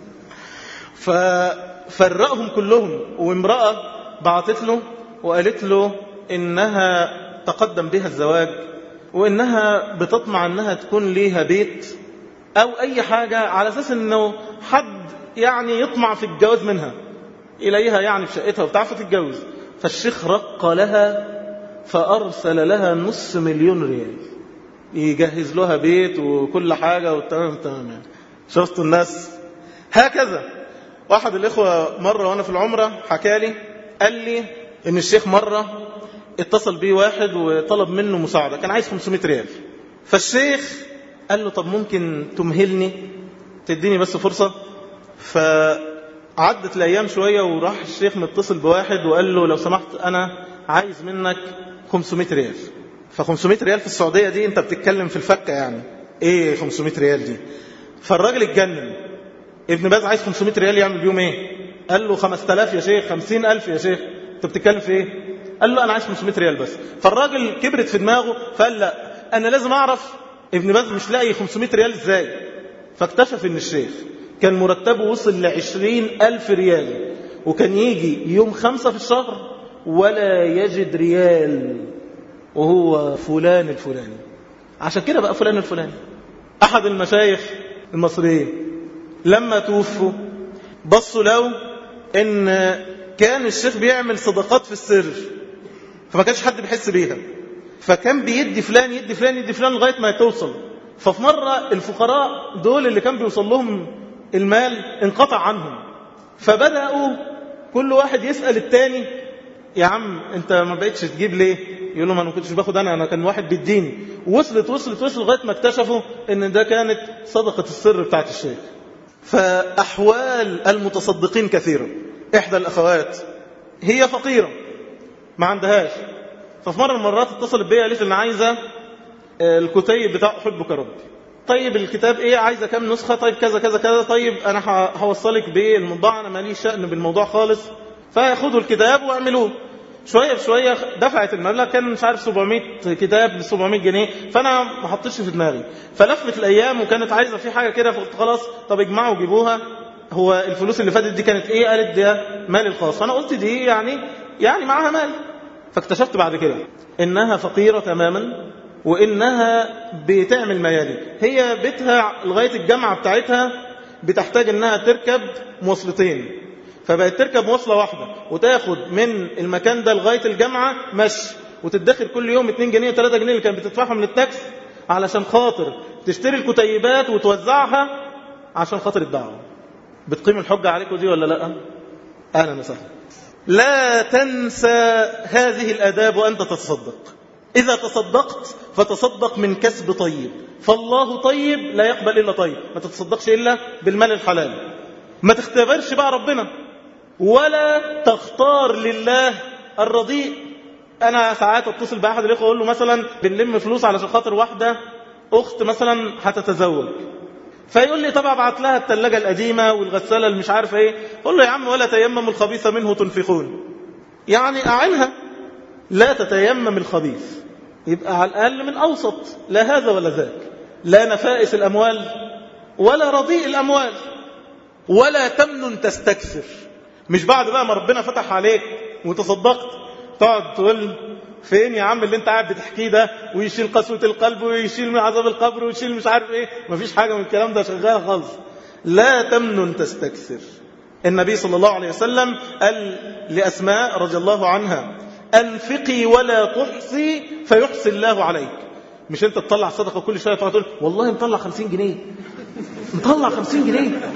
ففرقهم كلهم. وامرأة بعتت له وقالت له إنها تقدم بها الزواج، وإنها بتطمع أنها تكون ليها بيت أو أي حاجة على أساس أنه حد يعني يطمع في الجواز منها إليها، يعني في شقتها وبتعرف تتجوز. فالشيخ رق لها فأرسل لها نص مليون ريال يجهز لها بيت وكل حاجة والتمام تمام. يعني شفتوا الناس هكذا. واحد الإخوة مرة وأنا في العمرة حكالي، قال لي إن الشيخ مرة اتصل بيه واحد وطلب منه مساعدة، كان عايز خمسمائة ريال. فالشيخ قال له طب ممكن تمهلني تديني بس فرصة. فعدت الأيام شوية وراح الشيخ متصل بواحد وقال له لو سمحت أنا عايز منك خمسمائة ريال. فخمسمائة ريال في السعودية دي انت بتتكلم في الفكة، يعني ايه خمسمائة ريال دي؟ فالراجل اتجنن. ابن باز عايز خمسمائة ريال يعمل بيهم ايه؟ قال له خمسة آلاف يا شيخ، خمسين ألف يا شيخ، انت بتتكلم في ايه؟ قال له انا عايز خمسمائة ريال بس. فالراجل كبرت في دماغه فقال لا انا لازم اعرف ابن باز مش لاقي خمسمائة ريال ازاي. فاكتشف ان الشيخ كان مرتبه وصل لعشرين ألف ريال، وكان يجي يوم خمسة في الشهر ولا يجد ريال، وهو فلان الفلاني. عشان كده بقى فلان الفلاني. أحد المشايخ المصريين لما توفوا بصوا لو إن كان الشيخ بيعمل صدقات في السر، فما كانش حد بيحس بيها، فكان بيدي فلان يدي فلان يدي فلان لغاية ما توصل. ففي مرة الفقراء دول اللي كان بيوصل لهم المال انقطع عنهم، فبدأوا كل واحد يسأل التاني يا عم انت ما بقيتش تجيب ليه؟ يقول له ما انا كنتش باخد، انا انا كان واحد بيديني. وصلت وصلت وصلت لغايه ما اكتشفوا ان ده كانت صدقه السر بتاعت الشيخ. فاحوال المتصدقين كثيره. احدى الاخوات هي فقيره ما عندهاش، ففي مره من المرات اتصلت بيا قالت لي انا عايزه الكتيب بتاع احبك ربي. طيب الكتاب ايه؟ عايزه كام نسخه؟ طيب كذا كذا كذا. طيب انا هوصلك بالمطبعه، انا ماليش شأن بالموضوع خالص، فياخدوا الكتاب واعملوه. شوية بشوية دفعت المبلغ، كان مش عارف سبعمائة كتاب ب سبعمائة جنيه، فأنا ما حطيتش في دماغي. فلفت الأيام وكانت عايزة في حاجة كده، فقلت خلاص طب اجمعوا وجيبوها. هو الفلوس اللي فاتت دي كانت إيه؟ قالت ده مال الخاص. فأنا قلت دي يعني يعني معها مال. فاكتشفت بعد كده إنها فقيرة تماما، وإنها بتعمل ما يلي. هي بيتها لغاية الجامعة بتاعتها بتحتاج إنها تركب مواصلتين، فبقت تركب مواصلة واحدة وتاخد من المكان ده لغاية الجامعة مشي، وتدخل كل يوم اتنين جنيه وتلاتة جنيه اللي كانت بتدفعهم للتاكس علشان خاطر تشتري الكتيبات وتوزعها عشان خاطر الدعوة. بتقيم الحجة عليكم دي ولا لا؟ أهلا وسهلا. لا تنسى هذه الآداب وأنت تتصدق. إذا تصدقت فتصدق من كسب طيب، فالله طيب لا يقبل إلا طيب. ما تتصدقش إلا بالمال الحلال. ما تختبرش بقى ربنا ولا تختار لله الرديء. أنا ساعات أتصل بأحد الإخوة أقول له مثلا بنلم فلوس علشان خاطر واحدة أخت مثلا هتتزوج، فيقول لي طبعا ابعت لها الثلاجة القديمة والغسالة اللي مش عارف ايه. أقول له يا عم ولا تيمموا الخبيث منه تنفقون، يعني أعنها. لا تتيمم الخبيث، يبقى على الأقل من أوسط، لا هذا ولا ذاك، لا نفائس الأموال ولا رضيء الأموال، ولا تمنن تستكثر. مش بعد بقى ما ربنا فتح عليك وتصدقت تقعد تقول فين يا عم اللي انت قاعد بتحكيه ده، ويشيل قسوة القلب ويشيل من عذاب القبر ويشيل مش عارف ايه. مفيش حاجة من الكلام ده شغال خالص. لا تمنن تستكثر. النبي صلى الله عليه وسلم قال لأسماء رضي الله عنها أنفقي ولا تحصي فيحصي الله عليك. مش انت تطلع صدقة كل شوية تقول والله مطلع خمسين جنيه مطلع خمسين جنيه.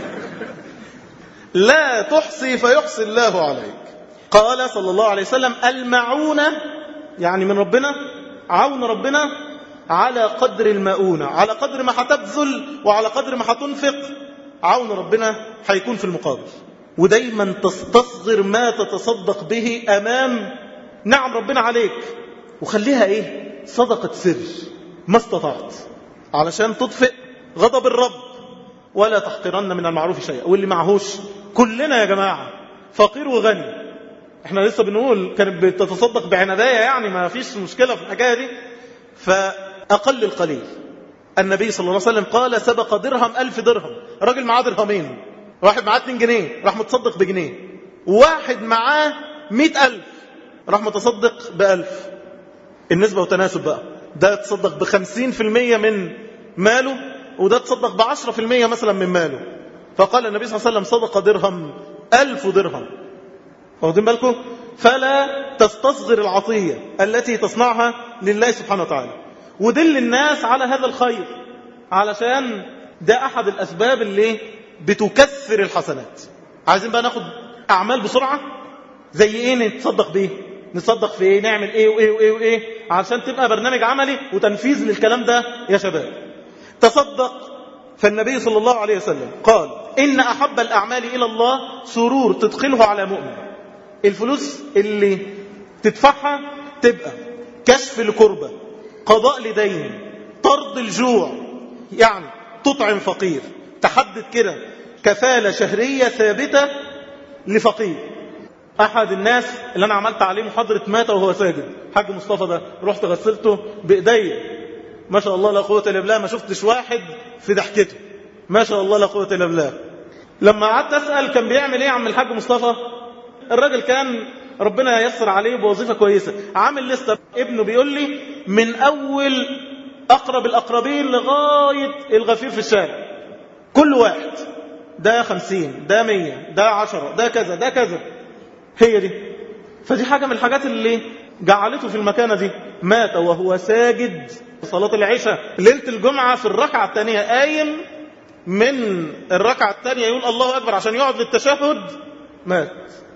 لا تحصي فيحصي الله عليك. قال صلى الله عليه وسلم المعونة يعني من ربنا، عون ربنا على قدر المؤونة، على قدر ما هتبذل وعلى قدر ما هتنفق عون ربنا هيكون في المقابل. ودايما تستصغر ما تتصدق به أمام نعم ربنا عليك، وخليها ايه؟ صدقة سر ما استطعت. علشان تطفئ غضب الرب. ولا تحقرن من المعروف شيئا. واللي معهوش كلنا يا جماعة فقير وغني. احنا لسه بنقول كانت بتتصدق بعنباية، يعني ما فيش مشكلة في الحكاية دي. فأقل القليل النبي صلى الله عليه وسلم قال سبق درهم ألف درهم. راجل معاه درهمين، واحد معاه اتنين جنيه راح متصدق بجنيه، واحد معاه مئة ألف راح متصدق بألف. النسبة وتناسب بقى، ده تصدق بخمسين في المية من ماله، وده تصدق بعشرة في المية مثلا من ماله. فقال النبي صلى الله عليه وسلم صدق درهم ألف درهم. واخدين بالكم؟ فلا تستصغر العطية التي تصنعها لله سبحانه وتعالى، ودل الناس على هذا الخير، علشان ده أحد الأسباب اللي بتكثر الحسنات. عايزين بقى ناخد أعمال بسرعة. زي إيه نتصدق بيه؟ نصدق في إيه؟ نعمل إيه وإيه وإيه وإيه علشان تبقى برنامج عملي وتنفيذ للكلام ده يا شباب. تصدق. فالنبي صلى الله عليه وسلم قال إن أحب الأعمال إلى الله سرور تدخله على مؤمن. الفلوس اللي تدفعها تبقى كشف الكربة، قضاء لدين، طرد الجوع، يعني تطعم فقير، تحدد كده كفالة شهرية ثابتة لفقير. أحد الناس اللي أنا عملت عليه محاضرة مات وهو ساجد، حاج مصطفى ده، رحت غسلته بإيدي، ما شاء الله لا قوة إلا بالله، ما شفتش واحد في ضحكته، ما شاء الله لا قوة إلا بالله. لما قعدت أسأل كان بيعمل إيه عم الحاج مصطفى، الراجل كان ربنا ييسر عليه بوظيفة كويسة، عامل لستة. ابنه بيقول لي من أول أقرب الأقربين لغاية الغفير في الشارع، كل واحد ده خمسين، ده مية، ده عشرة، ده كذا، ده كذا. هي دي. فدي حاجة من الحاجات اللي جعلته في المكانة دي. مات وهو ساجد صلاة العشاء ليلة الجمعة في الركعة الثانية، قايم من الركعة الثانية يقول الله أكبر عشان يقعد للتشهد، مات.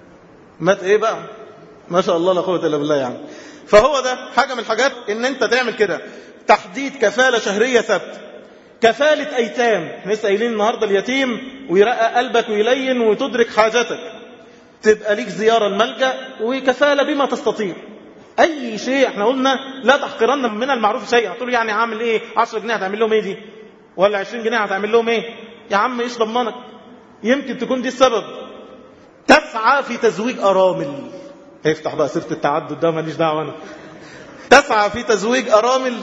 مات ايه بقى؟ ما شاء الله لا قوة الا بالله. يعني فهو ده حاجة من الحاجات ان انت تعمل كده، تحديد كفالة شهرية ثابتة. كفالة ايتام، احنا لسه قايلين النهارده اليتيم ويرقى قلبك ويلين وتدرك حاجتك، تبقى ليك زيارة الملجأ وكفالة بما تستطيع. اي شيء احنا قلنا لا تحقرن من المعروف شيئا. هتقول يعني عامل ايه؟ عشرة جنيه هتعمل لهم ايه دي؟ ولا عشرين جنيه هتعمل لهم ايه؟ يا عم ايش ضمنك؟ يمكن تكون دي السبب. تسعى في تزويج أرامل. افتح بقى سيرة التعدد ده، ماليش دعوة أنا. تسعى في تزويج أرامل،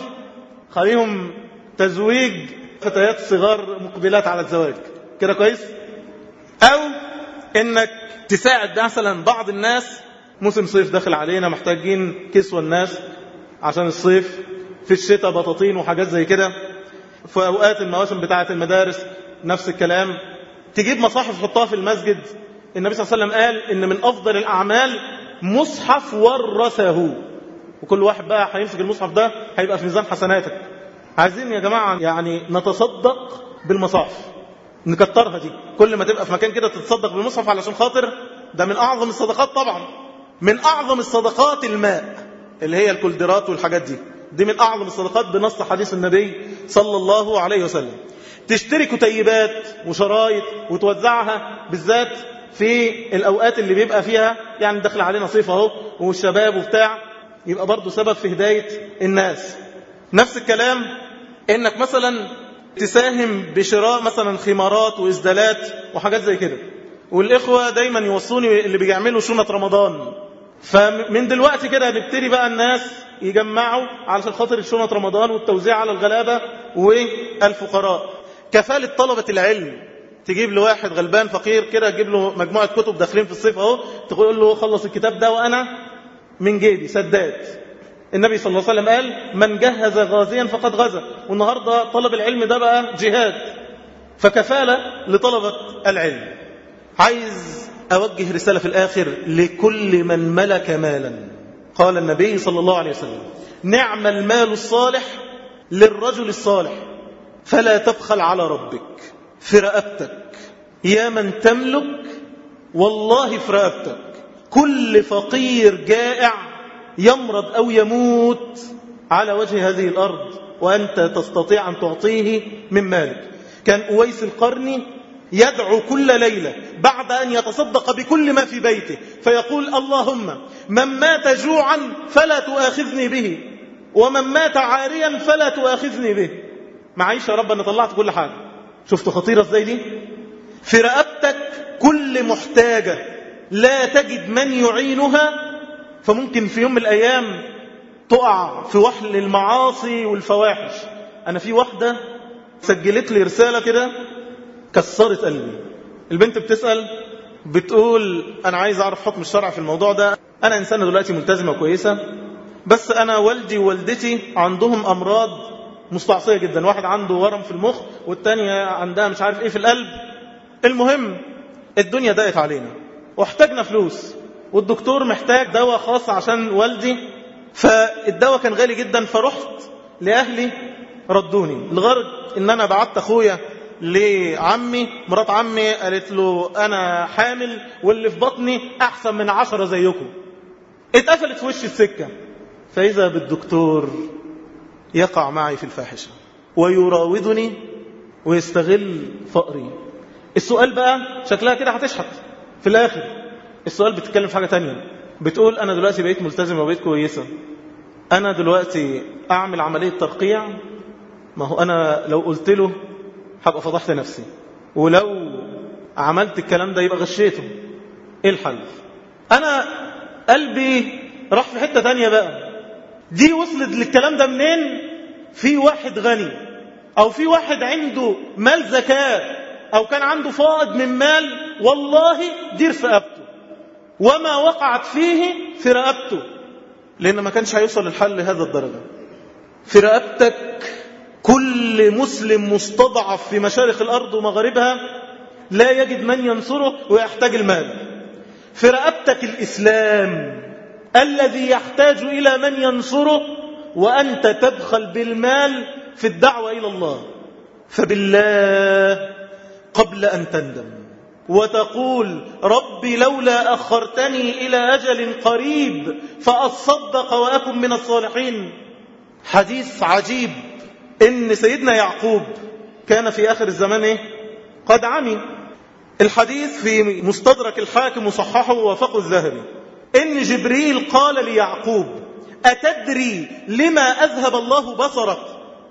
خليهم تزويج فتيات صغار مقبلات على الزواج، كده كويس. أو إنك تساعد مثلا بعض الناس، موسم صيف داخل علينا، محتاجين كسوة الناس عشان الصيف، في الشتاء بطاطين وحاجات زي كده، في أوقات المواسم بتاعة المدارس نفس الكلام. تجيب مصاحف تحطها في المسجد. النبي صلى الله عليه وسلم قال إن من أفضل الأعمال مصحف ورثه، وكل واحد بقى هيمسك المصحف ده هيبقى في ميزان حسناتك. عايزين يا جماعة يعني نتصدق بالمصاحف، نكترها دي، كل ما تبقى في مكان كده تتصدق بالمصحف، علشان خاطر ده من أعظم الصدقات. طبعا من أعظم الصدقات الماء اللي هي الكولدرات والحاجات دي، دي من أعظم الصدقات بنص حديث النبي صلى الله عليه وسلم. تشتري كتيبات وشرايط وتوزعها، بالذات في الأوقات اللي بيبقى فيها يعني دخل علينا صيف اهو والشباب وبتاع، يبقى برضو سبب في هداية الناس. نفس الكلام انك مثلا تساهم بشراء مثلا خمارات وإسدالات وحاجات زي كده. والإخوة دايما يوصوني اللي بيعملوا شنط رمضان، فمن دلوقتي كده نبتدي بقى الناس يجمعوا علشان خاطر شنط رمضان والتوزيع على الغلابة والفقراء. كفالة طلبة العلم، تجيب له واحد غلبان فقير كده، تجيب له مجموعة كتب داخلين في الصيف اهو، تقول له خلص الكتاب ده وأنا من جيبي سداد. النبي صلى الله عليه وسلم قال من جهز غازيا فقد غزا، والنهاردة طلب العلم ده بقى جهاد. فكفالة لطلبة العلم. عايز أوجه رسالة في الآخر لكل من ملك مالا. قال النبي صلى الله عليه وسلم نعم المال الصالح للرجل الصالح، فلا تبخل على ربك في رقبتك يا من تملك، والله في رقبتك. كل فقير جائع يمرض أو يموت على وجه هذه الأرض وأنت تستطيع أن تعطيه من مالك. كان أويس القرني يدعو كل ليلة بعد أن يتصدق بكل ما في بيته فيقول اللهم من مات جوعا فلا تؤاخذني به، ومن مات عاريا فلا تؤاخذني به. معيش يا رب أنا طلعت كل حاجة. شفت خطيرة ازاي دي؟ في رقبتك كل محتاجة لا تجد من يعينها، فممكن في يوم من الأيام تقع في وحل المعاصي والفواحش. أنا في واحدة سجلت لي رسالة كده كسرت قلبي. البنت بتسأل بتقول أنا عايز أعرف حكم الشرع في الموضوع ده. أنا إنسانة دلوقتي ملتزمة كويسة، بس أنا والدي ووالدتي عندهم أمراض مستعصية جدا. واحد عنده ورم في المخ والتانية عندها مش عارف إيه في القلب. المهم الدنيا ضاقت علينا واحتاجنا فلوس، والدكتور محتاج دواء خاص عشان والدي، فالدواء كان غالي جدا. فرحت لأهلي ردوني لغرض إن أنا بعت أخويا لعمي، مرات عمي قالت له أنا حامل واللي في بطني أحسن من عشرة زيكم. اتقفلت في وش السكة، فإذا بالدكتور يقع معي في الفاحشة ويراودني ويستغل فقري. السؤال بقى شكلها كده هتشحت في الآخر. السؤال بتتكلم في حاجة تانية، بتقول أنا دلوقتي بقيت ملتزمة وبقيت كويسة، أنا دلوقتي أعمل عملية ترقيع؟ ما هو أنا لو قلت له هبقى فضحت نفسي، ولو عملت الكلام ده يبقى غشيته. إيه الحل؟ أنا قلبي راح في حتة تانية بقى. دي وصلت للكلام ده منين؟ في واحد غني أو في واحد عنده مال زكاة أو كان عنده فائض من مال، والله دير في رقبته، وما وقعت فيه في رقبته، لأن ما كانش هيوصل الحل لهذا الدرجة. في رقبتك كل مسلم مستضعف في مشارق الأرض ومغاربها لا يجد من ينصره ويحتاج المال. في رقبتك الإسلام الذي يحتاج إلى من ينصره، وأنت تبخل بالمال في الدعوة إلى الله. فبالله قبل أن تندم وتقول ربي لولا أخرتني إلى أجل قريب فأصدق وأكن من الصالحين. حديث عجيب إن سيدنا يعقوب كان في آخر الزمان إيه؟ قد عمي. الحديث في مستدرك الحاكم وصححه ووافقه الذهبي إن جبريل قال ليعقوب أتدري لما أذهب الله بصرك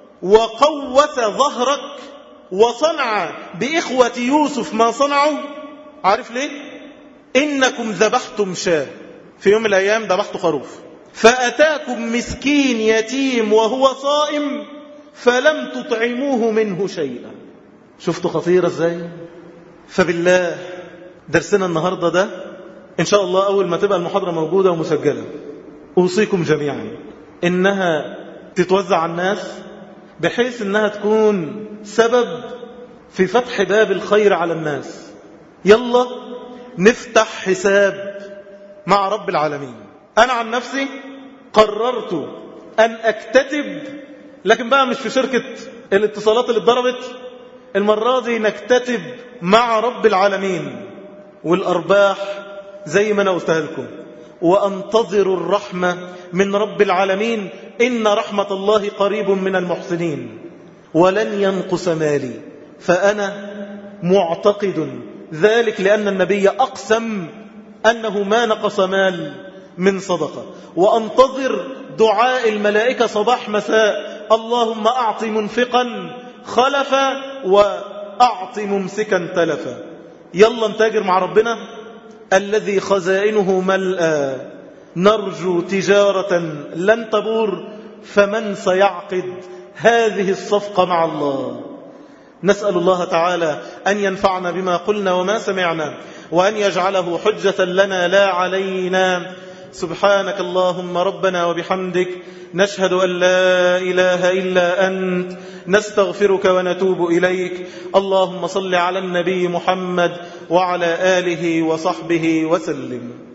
وقوس ظهرك وصنع بإخوة يوسف ما صنعوا؟ عارف ليه؟ إنكم ذبحتم شاة، في يوم من الأيام ذبحتوا خروف، فأتاكم مسكين يتيم وهو صائم فلم تطعموه منه شيئا. شفتوا خطيرة ازاي؟ فبالله درسنا النهاردة ده إن شاء الله أول ما تبقى المحاضرة موجودة ومسجلة أوصيكم جميعا إنها تتوزع على الناس بحيث إنها تكون سبب في فتح باب الخير على الناس. يلا نفتح حساب مع رب العالمين. أنا عن نفسي قررت أن أكتتب، لكن بقى مش في شركة الاتصالات اللي اتضربت، المرة دي نكتتب مع رب العالمين، والأرباح زي ما أنا قلتها لكم. وأنتظر الرحمة من رب العالمين، إن رحمة الله قريب من المحسنين. ولن ينقص مالي، فأنا معتقد ذلك لأن النبي أقسم أنه ما نقص مال من صدقة. وأنتظر دعاء الملائكة صباح مساء، اللهم أعط منفقا خلفا وأعط ممسكا تلفا. يلا نتاجر مع ربنا الذي خزائنه ملأى، نرجو تجارة لن تبور، فمن سيعقد هذه الصفقة مع الله؟ نسأل الله تعالى أن ينفعنا بما قلنا وما سمعنا، وأن يجعله حجة لنا لا علينا. سبحانك اللهم ربنا وبحمدك، نشهد أن لا إله إلا أنت، نستغفرك ونتوب إليك. اللهم صل على النبي محمد وعلى آله وصحبه وسلم.